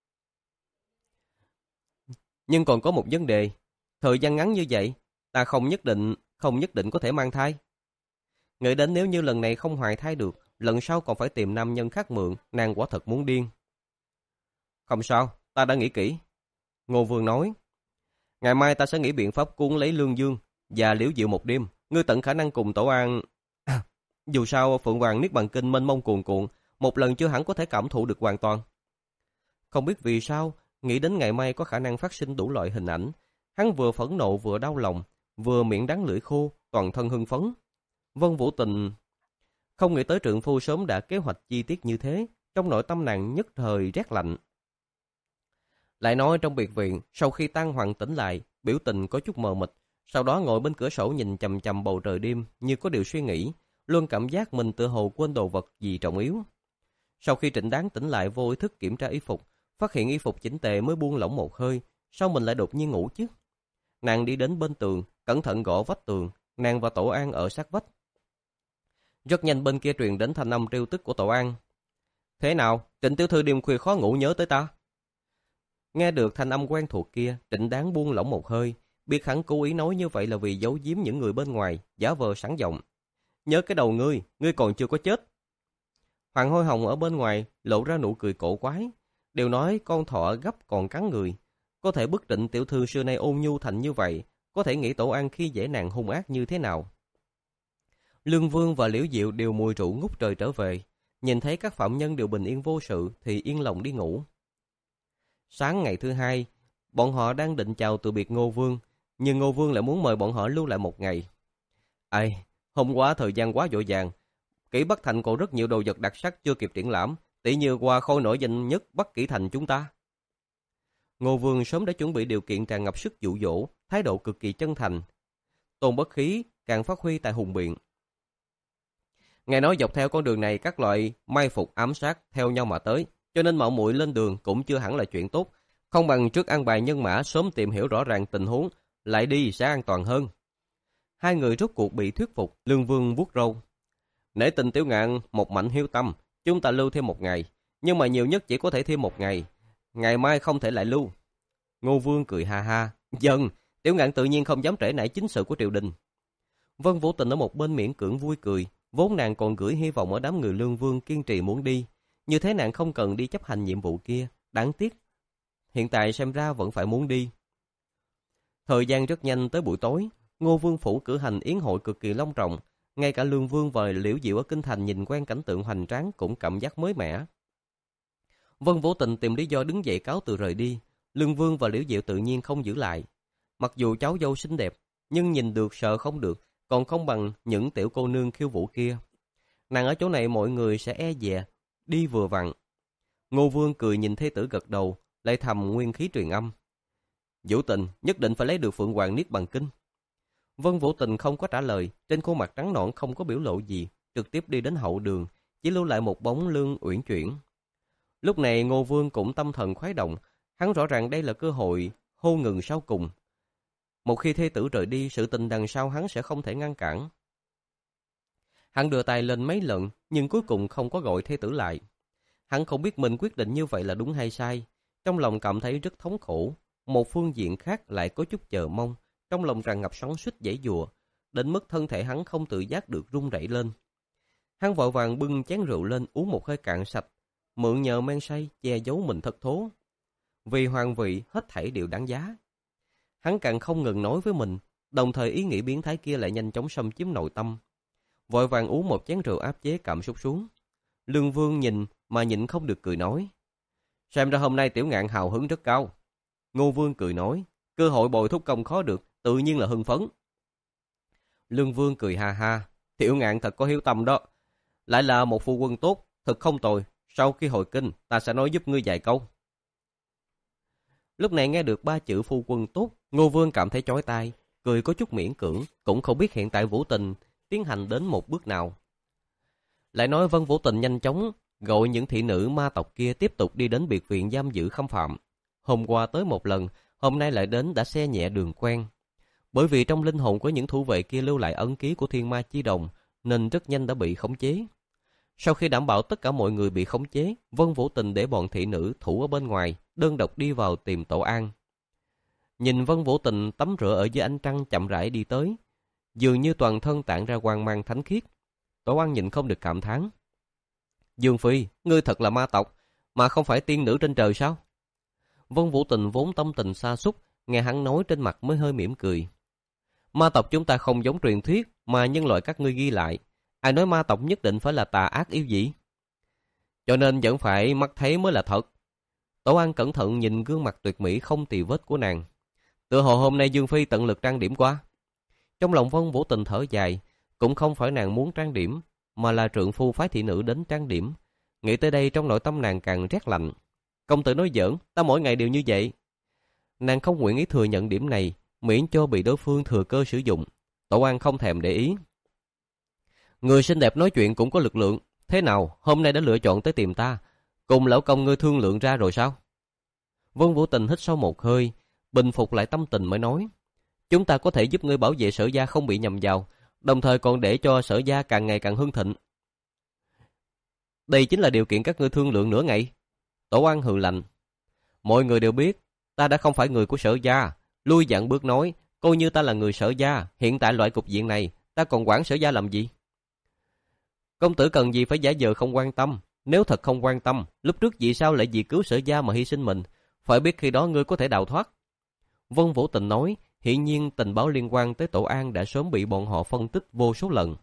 "Nhưng còn có một vấn đề, thời gian ngắn như vậy, ta không nhất định, không nhất định có thể mang thai. Nghĩ đến nếu như lần này không hoài thai được, lần sau còn phải tìm nam nhân khác mượn, nàng quả thật muốn điên." "Không sao, ta đã nghĩ kỹ." Ngô Vương nói: "Ngày mai ta sẽ nghĩ biện pháp cuốn lấy Lương Dương và Liễu Diệu một đêm, ngươi tận khả năng cùng Tổ An. À, dù sao Phượng Hoàng Niết Bàn Kinh mênh mông cuồn cuộn, một lần chưa hẳn có thể cảm thụ được hoàn toàn." Không biết vì sao, nghĩ đến ngày mai có khả năng phát sinh đủ loại hình ảnh, hắn vừa phẫn nộ vừa đau lòng, vừa miệng đắng lưỡi khô, toàn thân hưng phấn. Vân Vũ Tình không nghĩ tới trượng phu sớm đã kế hoạch chi tiết như thế, trong nội tâm nàng nhất thời rét lạnh. Lại nói trong biệt viện, sau khi Tăng Hoàng tỉnh lại, biểu tình có chút mờ mịt, sau đó ngồi bên cửa sổ nhìn chằm chằm bầu trời đêm như có điều suy nghĩ, luôn cảm giác mình tựa hồ quên đồ vật gì trọng yếu. Sau khi Trịnh Đáng tỉnh lại vô ý thức kiểm tra y phục, phát hiện y phục chỉnh tề mới buông lỏng một hơi, sao mình lại đột nhiên ngủ chứ? Nàng đi đến bên tường, cẩn thận gõ vách tường, nàng và Tổ An ở sát vách. Rất nhanh bên kia truyền đến thanh âm trêu tức của Tổ An. "Thế nào, Trịnh tiểu thư đêm khuya khó ngủ nhớ tới ta?" Nghe được thanh âm quen thuộc kia, Trịnh Đáng buông lỏng một hơi, biết hắn cố ý nói như vậy là vì giấu giếm những người bên ngoài, giả vờ sẵn giọng. Nhớ cái đầu ngươi, ngươi còn chưa có chết. Hoàng Hôi Hồng ở bên ngoài lộ ra nụ cười cổ quái. Đều nói con thọ gấp còn cắn người. Có thể bức định tiểu thư xưa nay ôn nhu thành như vậy, có thể nghĩ Tổ An khi dễ nàng hung ác như thế nào. Lương Vương và Liễu Diệu đều mùi rượu ngút trời trở về. Nhìn thấy các phạm nhân đều bình yên vô sự thì yên lòng đi ngủ. Sáng ngày thứ hai, bọn họ đang định chào từ biệt Ngô Vương, nhưng Ngô Vương lại muốn mời bọn họ lưu lại một ngày. Ai, hôm qua thời gian quá vội vàng, Kỷ Bắc Thành còn rất nhiều đồ vật đặc sắc chưa kịp triển lãm, tỉ như qua khôi nổi danh nhất Bắc Kỷ Thành chúng ta. Ngô Vương sớm đã chuẩn bị điều kiện tràn ngập sức dụ dỗ, thái độ cực kỳ chân thành. Tôn Bất Khí càng phát huy tại hùng biện. Nghe nói dọc theo con đường này các loại mai phục ám sát theo nhau mà tới, cho nên mạo muội lên đường cũng chưa hẳn là chuyện tốt, không bằng trước an bài nhân mã sớm tìm hiểu rõ ràng tình huống, lại đi sẽ an toàn hơn. Hai người rốt cuộc bị thuyết phục, Lương Vương vuốt râu. Nể tình Tiểu Ngạn một mảnh hiếu tâm, chúng ta lưu thêm một ngày, nhưng mà nhiều nhất chỉ có thể thêm một ngày, ngày mai không thể lại lưu. Ngô Vương cười ha ha, dần, Tiểu Ngạn tự nhiên không dám trễ nải chính sự của triều đình. Vân Vũ Tình ở một bên miễn cưỡng vui cười, vốn nàng còn gửi hy vọng ở đám người Lương Vương kiên trì muốn đi, như thế nàng không cần đi chấp hành nhiệm vụ kia, đáng tiếc. Hiện tại xem ra vẫn phải muốn đi. Thời gian rất nhanh tới buổi tối, Ngô Vương phủ cử hành yến hội cực kỳ long trọng, ngay cả Lương Vương và Liễu Diệu ở kinh thành nhìn quen cảnh tượng hoành tráng cũng cảm giác mới mẻ. Vân Vũ Tình tìm lý do đứng dậy cáo từ rời đi, Lương Vương và Liễu Diệu tự nhiên không giữ lại. Mặc dù cháu dâu xinh đẹp, nhưng nhìn được sợ không được, còn không bằng những tiểu cô nương khiêu vũ kia. Nàng ở chỗ này mọi người sẽ e dè, đi vừa vặn. Ngô Vương cười nhìn thê tử gật đầu, lại thầm nguyên khí truyền âm. Vũ Tình nhất định phải lấy được Phượng Hoàng Niết Bàn Kinh. Vân Vũ Tình không có trả lời, trên khuôn mặt trắng nõn không có biểu lộ gì, trực tiếp đi đến hậu đường, chỉ lưu lại một bóng lưng uyển chuyển. Lúc này Ngô Vương cũng tâm thần khoái động, hắn rõ ràng đây là cơ hội hô ngừng sau cùng. Một khi thê tử rời đi, sự tình đằng sau hắn sẽ không thể ngăn cản. Hắn đưa tay lên mấy lần, nhưng cuối cùng không có gọi thê tử lại. Hắn không biết mình quyết định như vậy là đúng hay sai, trong lòng cảm thấy rất thống khổ. Một phương diện khác lại có chút chờ mong, trong lòng tràn ngập sóng xích dãy dùa, đến mức thân thể hắn không tự giác được run rẩy lên. Hắn vội vàng bưng chén rượu lên uống một hơi cạn sạch, mượn nhờ men say che giấu mình thất thố. Vì hoàng vị hết thảy đều đáng giá. Hắn càng không ngừng nói với mình, đồng thời ý nghĩ biến thái kia lại nhanh chóng xâm chiếm nội tâm. Vội vàng uống một chén rượu áp chế cảm xúc xuống. Lương Vương nhìn mà nhịn không được cười nói. Xem ra hôm nay Tiểu Ngạn hào hứng rất cao. Ngô Vương cười nói, cơ hội bồi thúc công khó được, tự nhiên là hưng phấn. Lương Vương cười ha ha, Tiểu Ngạn thật có hiếu tâm đó. Lại là một phu quân tốt, thật không tồi. Sau khi hồi kinh, ta sẽ nói giúp ngươi vài câu. Lúc này nghe được ba chữ phu quân tốt, Ngô Vương cảm thấy chói tai, cười có chút miễn cưỡng, cũng không biết hiện tại Vũ Tình tiến hành đến một bước nào. Lại nói Vân Vũ Tình nhanh chóng gọi những thị nữ ma tộc kia tiếp tục đi đến biệt viện giam giữ Khâm Phạm. Hôm qua tới một lần, hôm nay lại đến đã xe nhẹ đường quen. Bởi vì trong linh hồn của những thủ vệ kia lưu lại ấn ký của Thiên Ma Chi Đồng, nên rất nhanh đã bị khống chế. Sau khi đảm bảo tất cả mọi người bị khống chế, Vân Vũ Tình để bọn thị nữ thủ ở bên ngoài, đơn độc đi vào tìm Tổ An. Nhìn Vân Vũ Tình tắm rửa ở dưới ánh trăng chậm rãi đi tới, dường như toàn thân tản ra quang mang thánh khiết. Tổ An nhìn không được cảm thán. Dương Phi, ngươi thật là ma tộc, mà không phải tiên nữ trên trời sao? Vân Vũ Tình vốn tâm tình sa sút, nghe hắn nói trên mặt mới hơi mỉm cười. Ma tộc chúng ta không giống truyền thuyết mà nhân loại các ngươi ghi lại. Ai nói ma tộc nhất định phải là tà ác yêu dị? Cho nên vẫn phải mắt thấy mới là thật. Tổ An cẩn thận nhìn gương mặt tuyệt mỹ không tì vết của nàng. Tựa hồ hôm nay Dương Phi tận lực trang điểm qua. Trong lòng Vân Vũ Tình thở dài, cũng không phải nàng muốn trang điểm, mà là trượng phu phái thị nữ đến trang điểm. Nghĩ tới đây trong nội tâm nàng càng rét lạnh. Công tử nói giỡn, ta mỗi ngày đều như vậy. Nàng không nguyện ý thừa nhận điểm này, miễn cho bị đối phương thừa cơ sử dụng. Tổ An không thèm để ý. Người xinh đẹp nói chuyện cũng có lực lượng. Thế nào, hôm nay đã lựa chọn tới tìm ta, cùng lão công ngươi thương lượng ra rồi sao? Vân Vũ Tình hít sâu một hơi, bình phục lại tâm tình mới nói. Chúng ta có thể giúp ngươi bảo vệ Sở gia không bị nhầm vào, đồng thời còn để cho Sở gia càng ngày càng hưng thịnh. Đây chính là điều kiện các ngươi thương lượng nửa ngày. Tổ An hừ lạnh. Mọi người đều biết, ta đã không phải người của Sở gia, lui dặn bước nói, Coi như ta là người Sở gia, hiện tại loại cục diện này, ta còn quản Sở gia làm gì? Công tử cần gì phải giả vờ không quan tâm? Nếu thật không quan tâm, lúc trước vì sao lại vì cứu Sở gia mà hy sinh mình? Phải biết khi đó ngươi có thể đào thoát. Vân Vũ Tình nói, hiển nhiên tình báo liên quan tới Tổ An đã sớm bị bọn họ phân tích vô số lần.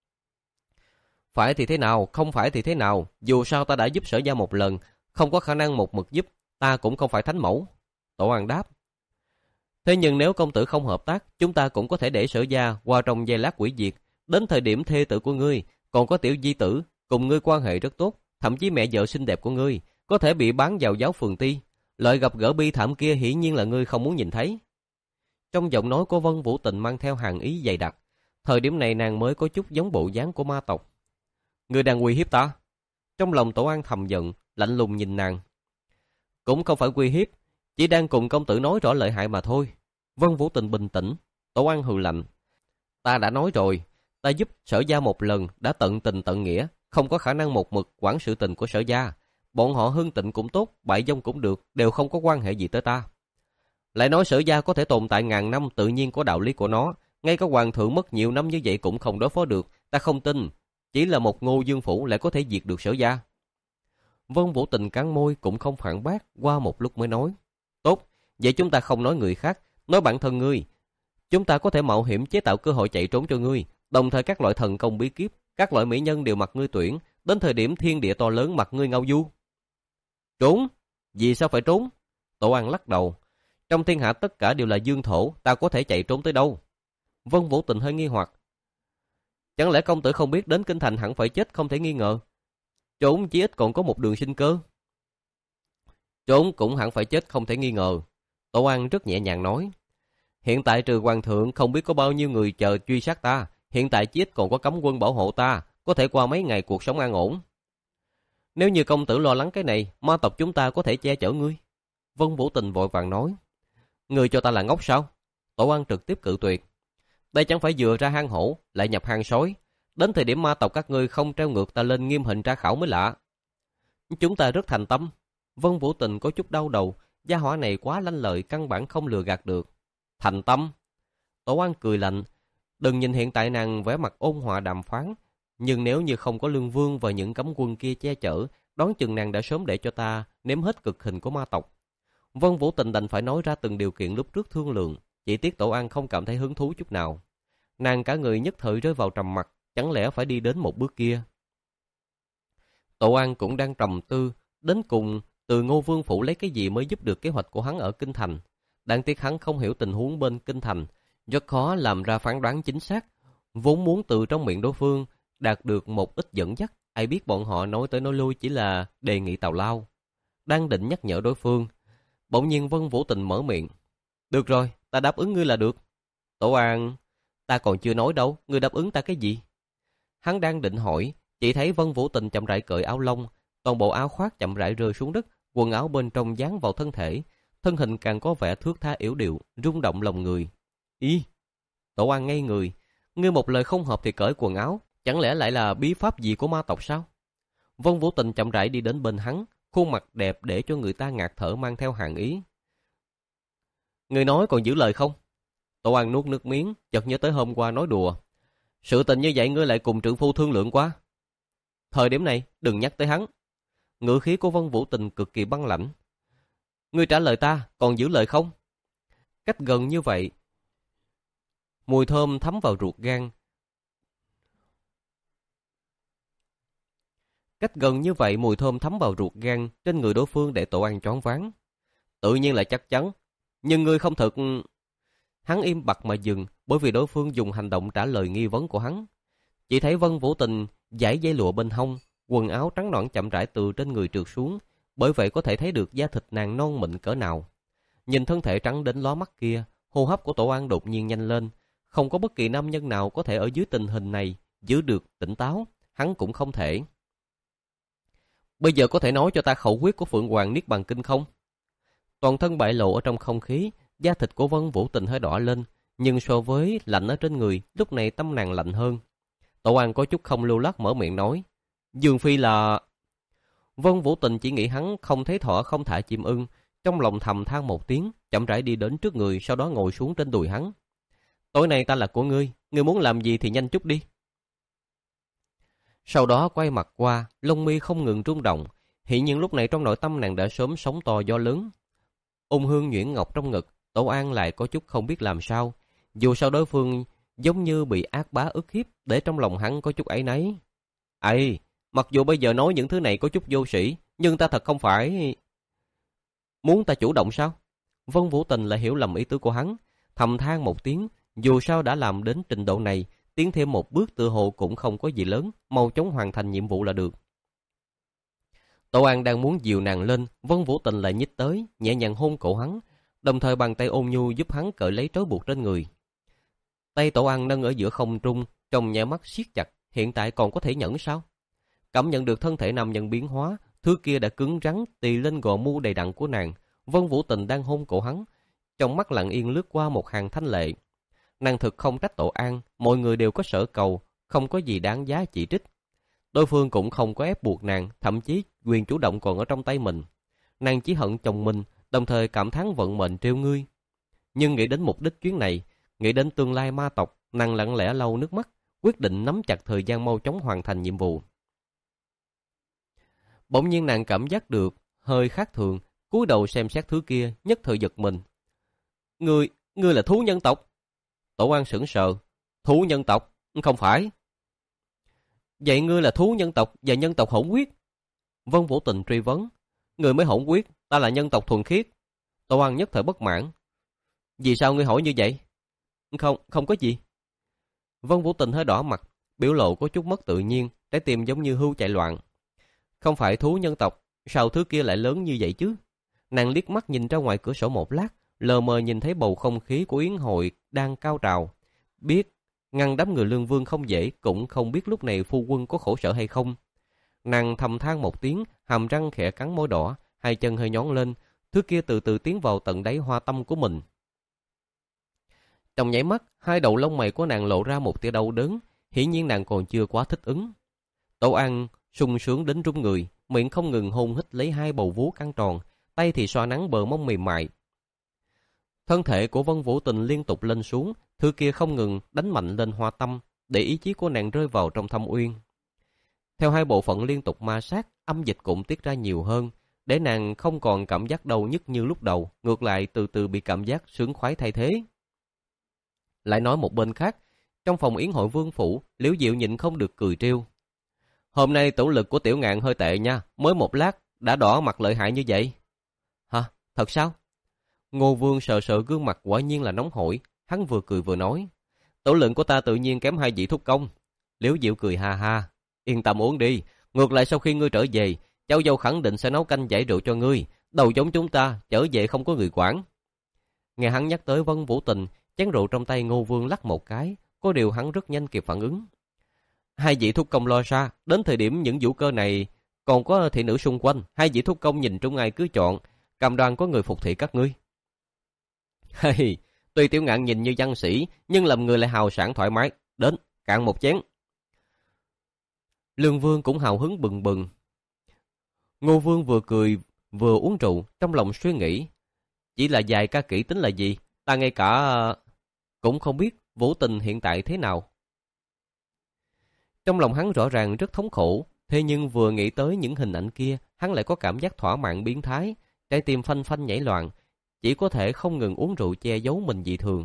Phải thì thế nào, không phải thì thế nào, dù sao ta đã giúp Sở gia một lần, không có khả năng một mực giúp, ta cũng không phải thánh mẫu. Tổ An đáp. Thế nhưng nếu công tử không hợp tác, chúng ta cũng có thể để Sở gia qua trong giây lát quỷ diệt. Đến thời điểm thê tử của ngươi, còn có tiểu di tử, cùng ngươi quan hệ rất tốt, thậm chí mẹ vợ xinh đẹp của ngươi, có thể bị bán vào giáo phường ti. Loại gặp gỡ bi thảm kia hiển nhiên là ngươi không muốn nhìn thấy. Trong giọng nói của Vân Vũ Tình mang theo hàn ý dày đặc. Thời điểm này nàng mới có chút giống bộ dáng của ma tộc. Ngươi đang uy hiếp ta? Trong lòng Tổ An thầm giận, lạnh lùng nhìn nàng. Cũng không phải uy hiếp, chỉ đang cùng công tử nói rõ lợi hại mà thôi. Vân Vũ Tình bình tĩnh. Tổ An hừ lạnh. Ta đã nói rồi, ta giúp Sở gia một lần đã tận tình tận nghĩa, không có khả năng một mực quản sự tình của Sở gia. Bọn họ hưng tịnh cũng tốt, bại vong cũng được, đều không có quan hệ gì tới ta. Lại nói Sở gia có thể tồn tại ngàn năm tự nhiên có đạo lý của nó, ngay cả hoàng thượng mất nhiều năm như vậy cũng không đối phó được, ta không tin, chỉ là một Ngô Dương phủ lại có thể diệt được Sở gia. Vân Vũ Tình cắn môi cũng không phản bác, qua một lúc mới nói. Tốt, vậy chúng ta không nói người khác, nói bản thân ngươi. Chúng ta có thể mạo hiểm chế tạo cơ hội chạy trốn cho ngươi, đồng thời các loại thần công bí kíp, các loại mỹ nhân đều mặc ngươi tuyển, đến thời điểm thiên địa to lớn mặc ngươi ngao du. Trốn? Vì sao phải trốn? Tổ An lắc đầu. Trong thiên hạ tất cả đều là dương thổ, ta có thể chạy trốn tới đâu? Vân Vũ Tình hơi nghi hoặc. Chẳng lẽ công tử không biết đến kinh thành hẳn phải chết không thể nghi ngờ? Trốn chí ít còn có một đường sinh cơ. Trốn cũng hẳn phải chết không thể nghi ngờ. Tổ An rất nhẹ nhàng nói. Hiện tại trừ hoàng thượng không biết có bao nhiêu người chờ truy sát ta, hiện tại chí ít còn có cấm quân bảo hộ ta, có thể qua mấy ngày cuộc sống an ổn. Nếu như công tử lo lắng cái này, ma tộc chúng ta có thể che chở ngươi. Vân Vũ Tình vội vàng nói. Ngươi cho ta là ngốc sao? Tổ An trực tiếp cự tuyệt. Đây chẳng phải vừa ra hang hổ, lại nhập hang sói. Đến thời điểm ma tộc các ngươi không treo ngược ta lên nghiêm hình tra khảo mới lạ. Chúng ta rất thành tâm. Vân Vũ Tình có chút đau đầu, gia hỏa này quá lanh lợi, căn bản không lừa gạt được. Thành tâm? Tổ An cười lạnh. Đừng nhìn hiện tại nàng vẻ mặt ôn hòa đàm phán, nhưng nếu như không có Lương Vương và những cấm quân kia che chở, đoán chừng nàng đã sớm để cho ta nếm hết cực hình của ma tộc. Vân Vũ Tình đành phải nói ra từng điều kiện lúc trước thương lượng, chỉ tiếc Tổ An không cảm thấy hứng thú chút nào. Nàng cả người nhất thời rơi vào trầm mặc, chẳng lẽ phải đi đến một bước kia. Tổ An cũng đang trầm tư, đến cùng từ Ngô Vương phủ lấy cái gì mới giúp được kế hoạch của hắn ở Kinh Thành. Đáng tiếc hắn không hiểu tình huống bên Kinh Thành, rất khó làm ra phán đoán chính xác. Vốn muốn từ trong miệng đối phương đạt được một ít dẫn dắt, ai biết bọn họ nói tới nói lui chỉ là đề nghị tào lao. Đang định nhắc nhở đối phương, bỗng nhiên Vân Vũ Tình mở miệng. Được rồi, ta đáp ứng ngươi là được. Tổ An, ta còn chưa nói đâu, ngươi đáp ứng ta cái gì? Hắn đang định hỏi, chỉ thấy Vân Vũ Tình chậm rãi cởi áo lông, toàn bộ áo khoác chậm rãi rơi xuống đất, quần áo bên trong dán vào thân thể, thân hình càng có vẻ thướt tha yếu điệu, rung động lòng người. Ý! Tổ An ngây người, ngươi một lời không hợp thì cởi quần áo, chẳng lẽ lại là bí pháp gì của ma tộc sao? Vân Vũ Tình chậm rãi đi đến bên hắn, khuôn mặt đẹp để cho người ta ngạt thở mang theo hàn ý. Ngươi nói còn giữ lời không? Tổ An nuốt nước miếng, chợt nhớ tới hôm qua nói đùa. Sự tình như vậy ngươi lại cùng trưởng phu thương lượng quá. Thời điểm này đừng nhắc tới hắn. Ngữ khí của Vân Vũ Tình cực kỳ băng lãnh. Ngươi trả lời ta, còn giữ lời không? Cách gần như vậy, mùi thơm thấm vào ruột gan. Cách gần như vậy mùi thơm thấm vào ruột gan trên người đối phương để Tổ An choáng váng. Tự nhiên là chắc chắn, nhưng ngươi không thực... Hắn im bặt mà dừng, bởi vì đối phương dùng hành động trả lời nghi vấn của hắn. Chỉ thấy Vân Vũ Tình giải dây lụa bên hông, quần áo trắng nõn chậm rãi từ trên người trượt xuống, bởi vậy có thể thấy được da thịt nàng non mịn cỡ nào. Nhìn thân thể trắng đến lóa mắt kia, hô hấp của Tổ An đột nhiên nhanh lên. Không có bất kỳ nam nhân nào có thể ở dưới tình hình này giữ được tỉnh táo, hắn cũng không thể. Bây giờ có thể nói cho ta khẩu quyết của Phượng Hoàng Niết Bàn Kinh không? Toàn thân bại lộ ở trong không khí, da thịt của Vân Vũ Tình hơi đỏ lên, nhưng so với lạnh ở trên người, lúc này tâm nàng lạnh hơn. Tổ An có chút không lưu lát mở miệng nói, Dương Phi là... Vân Vũ Tình chỉ nghĩ hắn không thấy thỏ không thả chim ưng, trong lòng thầm than một tiếng, chậm rãi đi đến trước người, sau đó ngồi xuống trên đùi hắn. tối nay ta là của ngươi, ngươi muốn làm gì thì nhanh chút đi. Sau đó quay mặt qua, lông mi không ngừng rung động. Hiện nhiên lúc này trong nội tâm nàng đã sớm sóng to gió lớn. Ôn hương nhuyễn ngọc trong ngực, Tổ An lại có chút không biết làm sao. Dù sao đối phương giống như bị ác bá ức hiếp, để trong lòng hắn có chút áy náy. Ây, mặc dù bây giờ nói những thứ này có chút vô sĩ, nhưng ta thật không phải... Muốn ta chủ động sao? Vân Vũ Tình lại hiểu lầm ý tứ của hắn, thầm than một tiếng. Dù sao đã làm đến trình độ này, tiến thêm một bước tự hồ cũng không có gì lớn, mau chóng hoàn thành nhiệm vụ là được. Tổ An đang muốn dìu nàng lên, Vân Vũ Tình lại nhích tới, nhẹ nhàng hôn cổ hắn, đồng thời bàn tay ôn nhu giúp hắn cởi lấy trói buộc trên người. Tay Tổ An nâng ở giữa không trung, trong nháy mắt siết chặt, hiện tại còn có thể nhẫn sao? Cảm nhận được thân thể nam nhân biến hóa, thứ kia đã cứng rắn tì lên gò mu đầy đặn của nàng. Vân Vũ Tình đang hôn cổ hắn, trong mắt lặng yên lướt qua một hàng thanh lệ. Nàng thực không trách Tổ An, mọi người đều có sở cầu, không có gì đáng giá chỉ trích. Đối phương cũng không có ép buộc nàng, thậm chí quyền chủ động còn ở trong tay mình. Nàng chỉ hận chồng mình, đồng thời cảm thán vận mệnh trêu ngươi. Nhưng nghĩ đến mục đích chuyến này, nghĩ đến tương lai ma tộc, nàng lặng lẽ lau nước mắt, quyết định nắm chặt thời gian mau chóng hoàn thành nhiệm vụ. Bỗng nhiên nàng cảm giác được hơi khác thường, cúi đầu xem xét thứ kia, nhất thời giật mình. Ngươi, ngươi là thú nhân tộc? Tổ An sững sờ. Thú nhân tộc? Không phải. Vậy ngươi là thú nhân tộc và nhân tộc hỗn huyết? Vân Vũ Tình truy vấn. Ngươi mới hỗn huyết, ta là nhân tộc thuần khiết. Tổ An nhất thời bất mãn. Vì sao ngươi hỏi như vậy? Không, không có gì. Vân Vũ Tình hơi đỏ mặt, biểu lộ có chút mất tự nhiên, trái tim giống như hươu chạy loạn. Không phải thú nhân tộc, sao thứ kia lại lớn như vậy chứ? Nàng liếc mắt nhìn ra ngoài cửa sổ một lát, lờ mờ nhìn thấy bầu không khí của yến hội đang cao trào. Biết ngăn đám người Lương Vương không dễ, cũng không biết lúc này phu quân có khổ sở hay không. Nàng thầm than một tiếng, hàm răng khẽ cắn môi đỏ, hai chân hơi nhón lên, thứ kia từ từ tiến vào tận đáy hoa tâm của mình. Trong nháy mắt, hai đầu lông mày của nàng lộ ra một tia đau đớn, hiển nhiên nàng còn chưa quá thích ứng. Tổ An sung sướng đến run người, miệng không ngừng hôn hít lấy hai bầu vú căng tròn, tay thì xoa nắng bờ mông mềm mại. Thân thể của Vân Vũ Tình liên tục lên xuống, thứ kia không ngừng đánh mạnh lên hoa tâm, để ý chí của nàng rơi vào trong thâm uyên. Theo hai bộ phận liên tục ma sát, âm dịch cũng tiết ra nhiều hơn, để nàng không còn cảm giác đau nhức như lúc đầu, ngược lại từ từ bị cảm giác sướng khoái thay thế. Lại nói một bên khác, trong phòng yến hội vương phủ, Liễu Diệu nhịn không được cười trêu. Hôm nay tủ lực của Tiểu Ngạn hơi tệ nha, mới một lát đã đỏ mặt lợi hại như vậy. Hả? Thật sao? Ngô Vương sờ sờ gương mặt quả nhiên là nóng hổi, hắn vừa cười vừa nói. Tủ lực của ta tự nhiên kém hai vị thúc công. Liễu Diệu cười ha ha. Yên tâm uống đi, ngược lại sau khi ngươi trở về, cháu dâu khẳng định sẽ nấu canh giải rượu cho ngươi, đầu giống chúng ta, trở về không có người quản. Nghe hắn nhắc tới Vân Vũ Tình, chén rượu trong tay Ngô Vương lắc một cái, có điều hắn rất nhanh kịp phản ứng. Hai vị thúc công lo xa, đến thời điểm những vũ cơ này còn có thị nữ xung quanh, hai vị thúc công nhìn trung ai cứ chọn, cam đoan có người phục thị các ngươi. Hey, tuy Tiểu Ngạn nhìn như văn sĩ, nhưng làm người lại hào sảng thoải mái, đến, cạn một chén. Lương Vương cũng hào hứng bừng bừng. Ngô Vương vừa cười vừa uống rượu, trong lòng suy nghĩ, chỉ là vài ca kỹ tính là gì, ta ngay cả cũng không biết Vũ Tình hiện tại thế nào. Trong lòng hắn rõ ràng rất thống khổ, thế nhưng vừa nghĩ tới những hình ảnh kia, hắn lại có cảm giác thỏa mãn biến thái, trái tim phanh phanh nhảy loạn, chỉ có thể không ngừng uống rượu che giấu mình dị thường.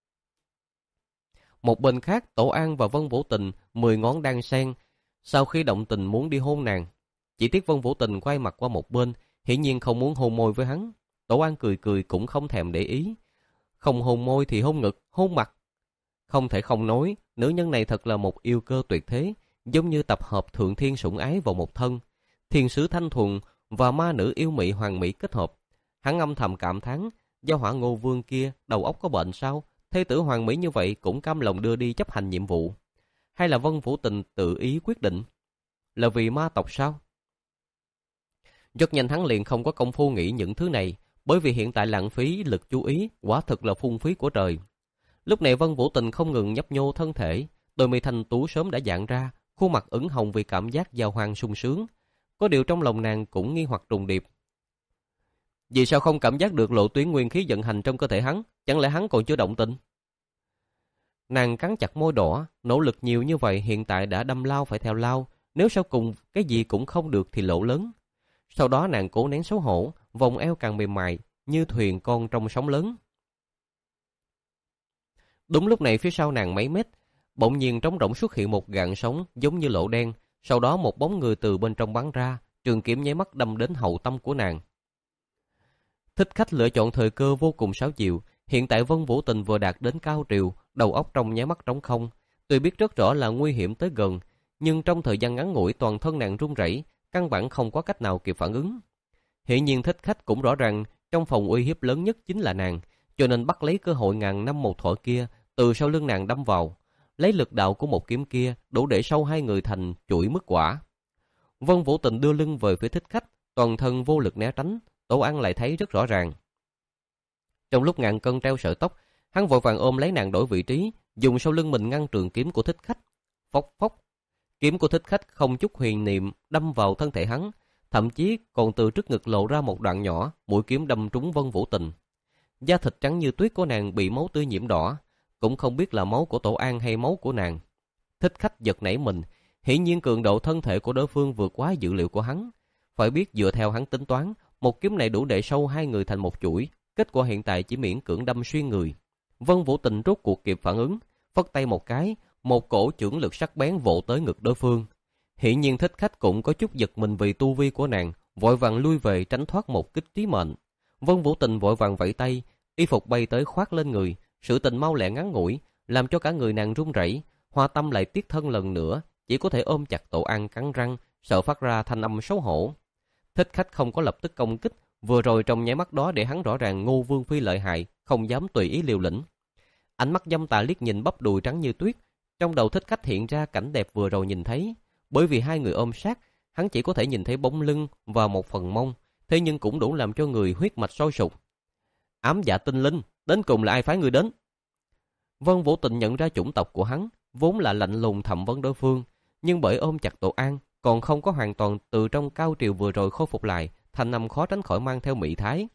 Một bên khác, Tổ An và Vân Vũ Tình mười ngón đan sen, sau khi động tình muốn đi hôn nàng. Chỉ tiếc Vân Vũ Tình quay mặt qua một bên, hiển nhiên không muốn hôn môi với hắn. Tổ An cười cười cũng không thèm để ý. Không hôn môi thì hôn ngực, hôn mặt. Không thể không nói, nữ nhân này thật là một yêu cơ tuyệt thế, giống như tập hợp thượng thiên sủng ái vào một thân. Thiên sứ thanh thuần và ma nữ yêu mị hoàng mỹ kết hợp. Hắn âm thầm cảm thán, Giao Hỏa Ngô Vương kia đầu óc có bệnh sao? Thê tử hoàng mỹ như vậy cũng cam lòng đưa đi chấp hành nhiệm vụ. Hay là Vân Vũ Tình tự ý quyết định? Là vì ma tộc sao? Rất nhanh hắn liền không có công phu nghĩ những thứ này, bởi vì hiện tại lãng phí lực chú ý, quả thực là phung phí của trời. Lúc này Vân Vũ Tình không ngừng nhấp nhô thân thể, đôi mi thanh tú sớm đã dạng ra, khuôn mặt ửng hồng vì cảm giác giao hoang sung sướng. Có điều trong lòng nàng cũng nghi hoặc trùng điệp. Vì sao không cảm giác được lộ tuyến nguyên khí vận hành trong cơ thể hắn? Chẳng lẽ hắn còn chưa động tình? Nàng cắn chặt môi đỏ, nỗ lực nhiều như vậy hiện tại đã đâm lao phải theo lao, nếu sau cùng cái gì cũng không được thì lỗ lớn. Sau đó nàng cố nén xấu hổ, vòng eo càng mềm mại, như thuyền con trong sóng lớn. Đúng lúc này phía sau nàng mấy mét, bỗng nhiên trống rỗng xuất hiện một gạn sóng giống như lỗ đen, sau đó một bóng người từ bên trong bắn ra, trường kiếm nháy mắt đâm đến hậu tâm của nàng. Thích Khách lựa chọn thời cơ vô cùng sáo diệu, hiện tại Vân Vũ Tình vừa đạt đến cao triều, đầu óc trong nháy mắt trống không, tuy biết rất rõ là nguy hiểm tới gần, nhưng trong thời gian ngắn ngủi toàn thân nàng run rẩy, căn bản không có cách nào kịp phản ứng. Hiển nhiên Thích Khách cũng rõ ràng trong phòng uy hiếp lớn nhất chính là nàng, cho nên bắt lấy cơ hội ngàn năm một thỏi kia từ sau lưng nàng đâm vào, lấy lực đạo của một kiếm kia đủ để sâu hai người thành chuỗi mứt quả. Vân Vũ Tình đưa lưng về phía Thích Khách, toàn thân vô lực né tránh, Tổ An lại thấy rất rõ ràng. Trong lúc ngàn cân treo sợi tóc, hắn vội vàng ôm lấy nàng đổi vị trí, dùng sau lưng mình ngăn trường kiếm của Thích Khách. Phốc phốc, kiếm của Thích Khách không chút huyền niệm đâm vào thân thể hắn, thậm chí còn từ trước ngực lộ ra một đoạn nhỏ, mũi kiếm đâm trúng Vân Vũ Tình. Da thịt trắng như tuyết của nàng bị máu tươi nhiễm đỏ, cũng không biết là máu của Tổ An hay máu của nàng. Thích Khách giật nảy mình, hiển nhiên cường độ thân thể của đối phương vượt quá dự liệu của hắn. Phải biết dựa theo hắn tính toán, một kiếm này đủ để sâu hai người thành một chuỗi, kết quả hiện tại chỉ miễn cưỡng đâm xuyên người. Vân Vũ Tình rốt cuộc kịp phản ứng, phất tay một cái, một cổ chưởng lực sắc bén vỗ tới ngực đối phương. Hiển nhiên Thích Khách cũng có chút giật mình vì tu vi của nàng, vội vàng lui về tránh thoát một kích trí mệnh. Vân Vũ Tình vội vàng vẫy tay, y phục bay tới khoác lên người, sự tình mau lẹ ngắn ngủi, làm cho cả người nàng run rẩy. Hoa Tâm lại tiếc thân lần nữa, chỉ có thể ôm chặt Tổ An cắn răng, sợ phát ra thanh âm xấu hổ. Thích Khách không có lập tức công kích, vừa rồi trong nháy mắt đó để hắn rõ ràng Ngô Vương Phi lợi hại, không dám tùy ý liều lĩnh. Ánh mắt dâm tà liếc nhìn bắp đùi trắng như tuyết, trong đầu Thích Khách hiện ra cảnh đẹp vừa rồi nhìn thấy. Bởi vì hai người ôm sát, hắn chỉ có thể nhìn thấy bóng lưng và một phần mông, thế nhưng cũng đủ làm cho người huyết mạch sôi sục. Ám Dạ Tinh Linh, đến cùng là ai phái người đến? Vân Vũ Tình nhận ra chủng tộc của hắn, vốn là lạnh lùng thẩm vấn đối phương, nhưng bởi ôm chặt Tổ An, còn không có hoàn toàn từ trong cao triều vừa rồi khôi phục lại, thanh âm khó tránh khỏi mang theo mị thái.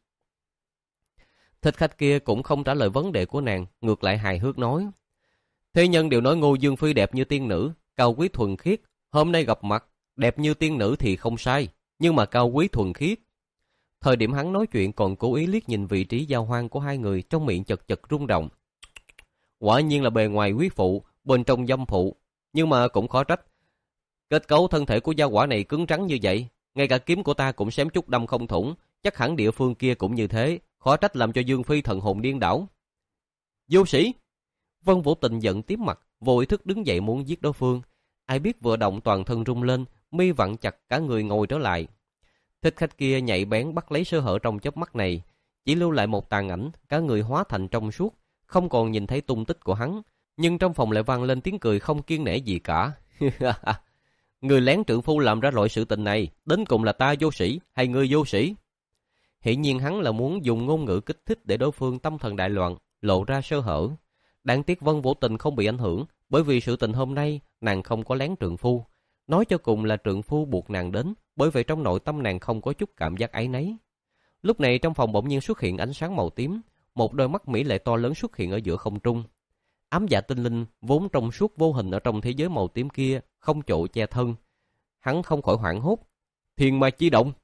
Thích Khách kia cũng không trả lời vấn đề của nàng, ngược lại hài hước nói: thế nhân đều nói Ngô Dương Phi đẹp như tiên nữ, cao quý thuần khiết, hôm nay gặp mặt, đẹp như tiên nữ thì không sai, nhưng mà cao quý thuần khiết. Thời điểm hắn nói chuyện còn cố ý liếc nhìn vị trí giao hoang của hai người, trong miệng chật chật rung động. Quả nhiên là bề ngoài quý phụ, bên trong dâm phụ, nhưng mà cũng khó trách. Kết cấu thân thể của gia quả này cứng rắn như vậy, ngay cả kiếm của ta cũng xém chút đâm không thủng, chắc hẳn địa phương kia cũng như thế, khó trách làm cho Dương Phi thần hồn điên đảo. Vô sĩ! Vân Vũ Tình giận tím mặt, vô ý thức đứng dậy muốn giết đối phương. Ai biết vừa động toàn thân rung lên, mi vặn chặt cả người ngồi trở lại. Thích Khách kia nhạy bén bắt lấy sơ hở trong chớp mắt này, chỉ lưu lại một tàn ảnh, cả người hóa thành trong suốt, không còn nhìn thấy tung tích của hắn. Nhưng trong phòng lại vang lên tiếng cười không kiêng nể gì cả. Người lén trượng phu làm ra loại sự tình này, đến cùng là ta vô sĩ hay ngươi vô sĩ? Hiển nhiên hắn là muốn dùng ngôn ngữ kích thích để đối phương tâm thần đại loạn, lộ ra sơ hở. Đáng tiếc Vân Vũ Tình không bị ảnh hưởng, bởi vì sự tình hôm nay nàng không có lén trượng phu. Nói cho cùng là trượng phu buộc nàng đến, bởi vậy trong nội tâm nàng không có chút cảm giác áy náy. Lúc này trong phòng bỗng nhiên xuất hiện ánh sáng màu tím, một đôi mắt mỹ lệ to lớn xuất hiện ở giữa không trung. Ám Dạ Tinh Linh vốn trong suốt vô hình ở trong thế giới màu tím kia, không chỗ che thân. Hắn không khỏi hoảng hốt. Thiên Ma Chi Động!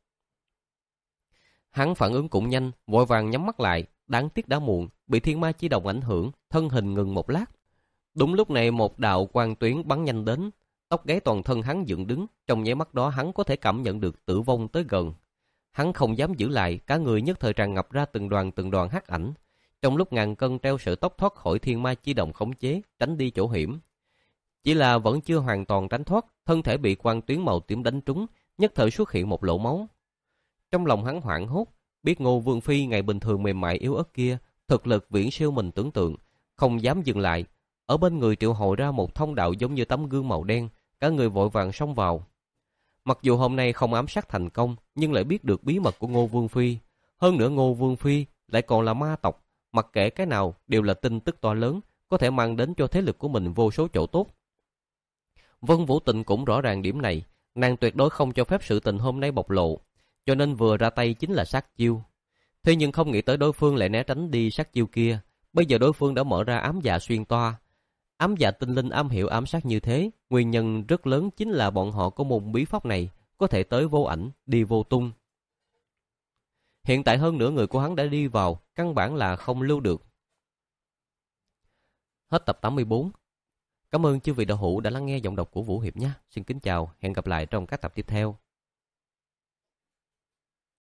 Hắn phản ứng cũng nhanh, vội vàng nhắm mắt lại, đáng tiếc đã muộn, bị Thiên Ma Chi Động ảnh hưởng, thân hình ngừng một lát. Đúng lúc này một đạo quang tuyến bắn nhanh đến, tóc gáy toàn thân hắn dựng đứng, trong nháy mắt đó hắn có thể cảm nhận được tử vong tới gần. Hắn không dám giữ lại, cả người nhất thời tràn ngập ra từng đoàn từng đoàn hắc ảnh. Trong lúc ngàn cân treo sợi tóc thoát khỏi Thiên Ma Chi Động khống chế, tránh đi chỗ hiểm. Chỉ là vẫn chưa hoàn toàn tránh thoát, thân thể bị quang tuyến màu tím đánh trúng, nhất thời xuất hiện một lỗ máu. Trong lòng hắn hoảng hốt, biết Ngô Vương Phi ngày bình thường mềm mại yếu ớt kia, thực lực viễn siêu mình tưởng tượng, không dám dừng lại. Ở bên người triệu hồi ra một thông đạo giống như tấm gương màu đen, cả người vội vàng xông vào. Mặc dù hôm nay không ám sát thành công, nhưng lại biết được bí mật của Ngô Vương Phi. Hơn nữa Ngô Vương Phi lại còn là ma tộc, mặc kệ cái nào đều là tin tức to lớn, có thể mang đến cho thế lực của mình vô số chỗ tốt. Vân Vũ Tình cũng rõ ràng điểm này, nàng tuyệt đối không cho phép sự tình hôm nay bộc lộ, cho nên vừa ra tay chính là sát chiêu. Thế nhưng không nghĩ tới đối phương lại né tránh đi sát chiêu kia, bây giờ đối phương đã mở ra ám dạ xuyên toa. Ám dạ tinh linh am hiểu ám sát như thế, nguyên nhân rất lớn chính là bọn họ có môn bí pháp này, có thể tới vô ảnh, đi vô tung. Hiện tại hơn nửa người của hắn đã đi vào, căn bản là không lưu được. Hết tập tám mươi bốn. Cảm ơn chư vị đạo hữu đã lắng nghe giọng đọc của Vũ Hiệp nhé. Xin kính chào, hẹn gặp lại trong các tập tiếp theo.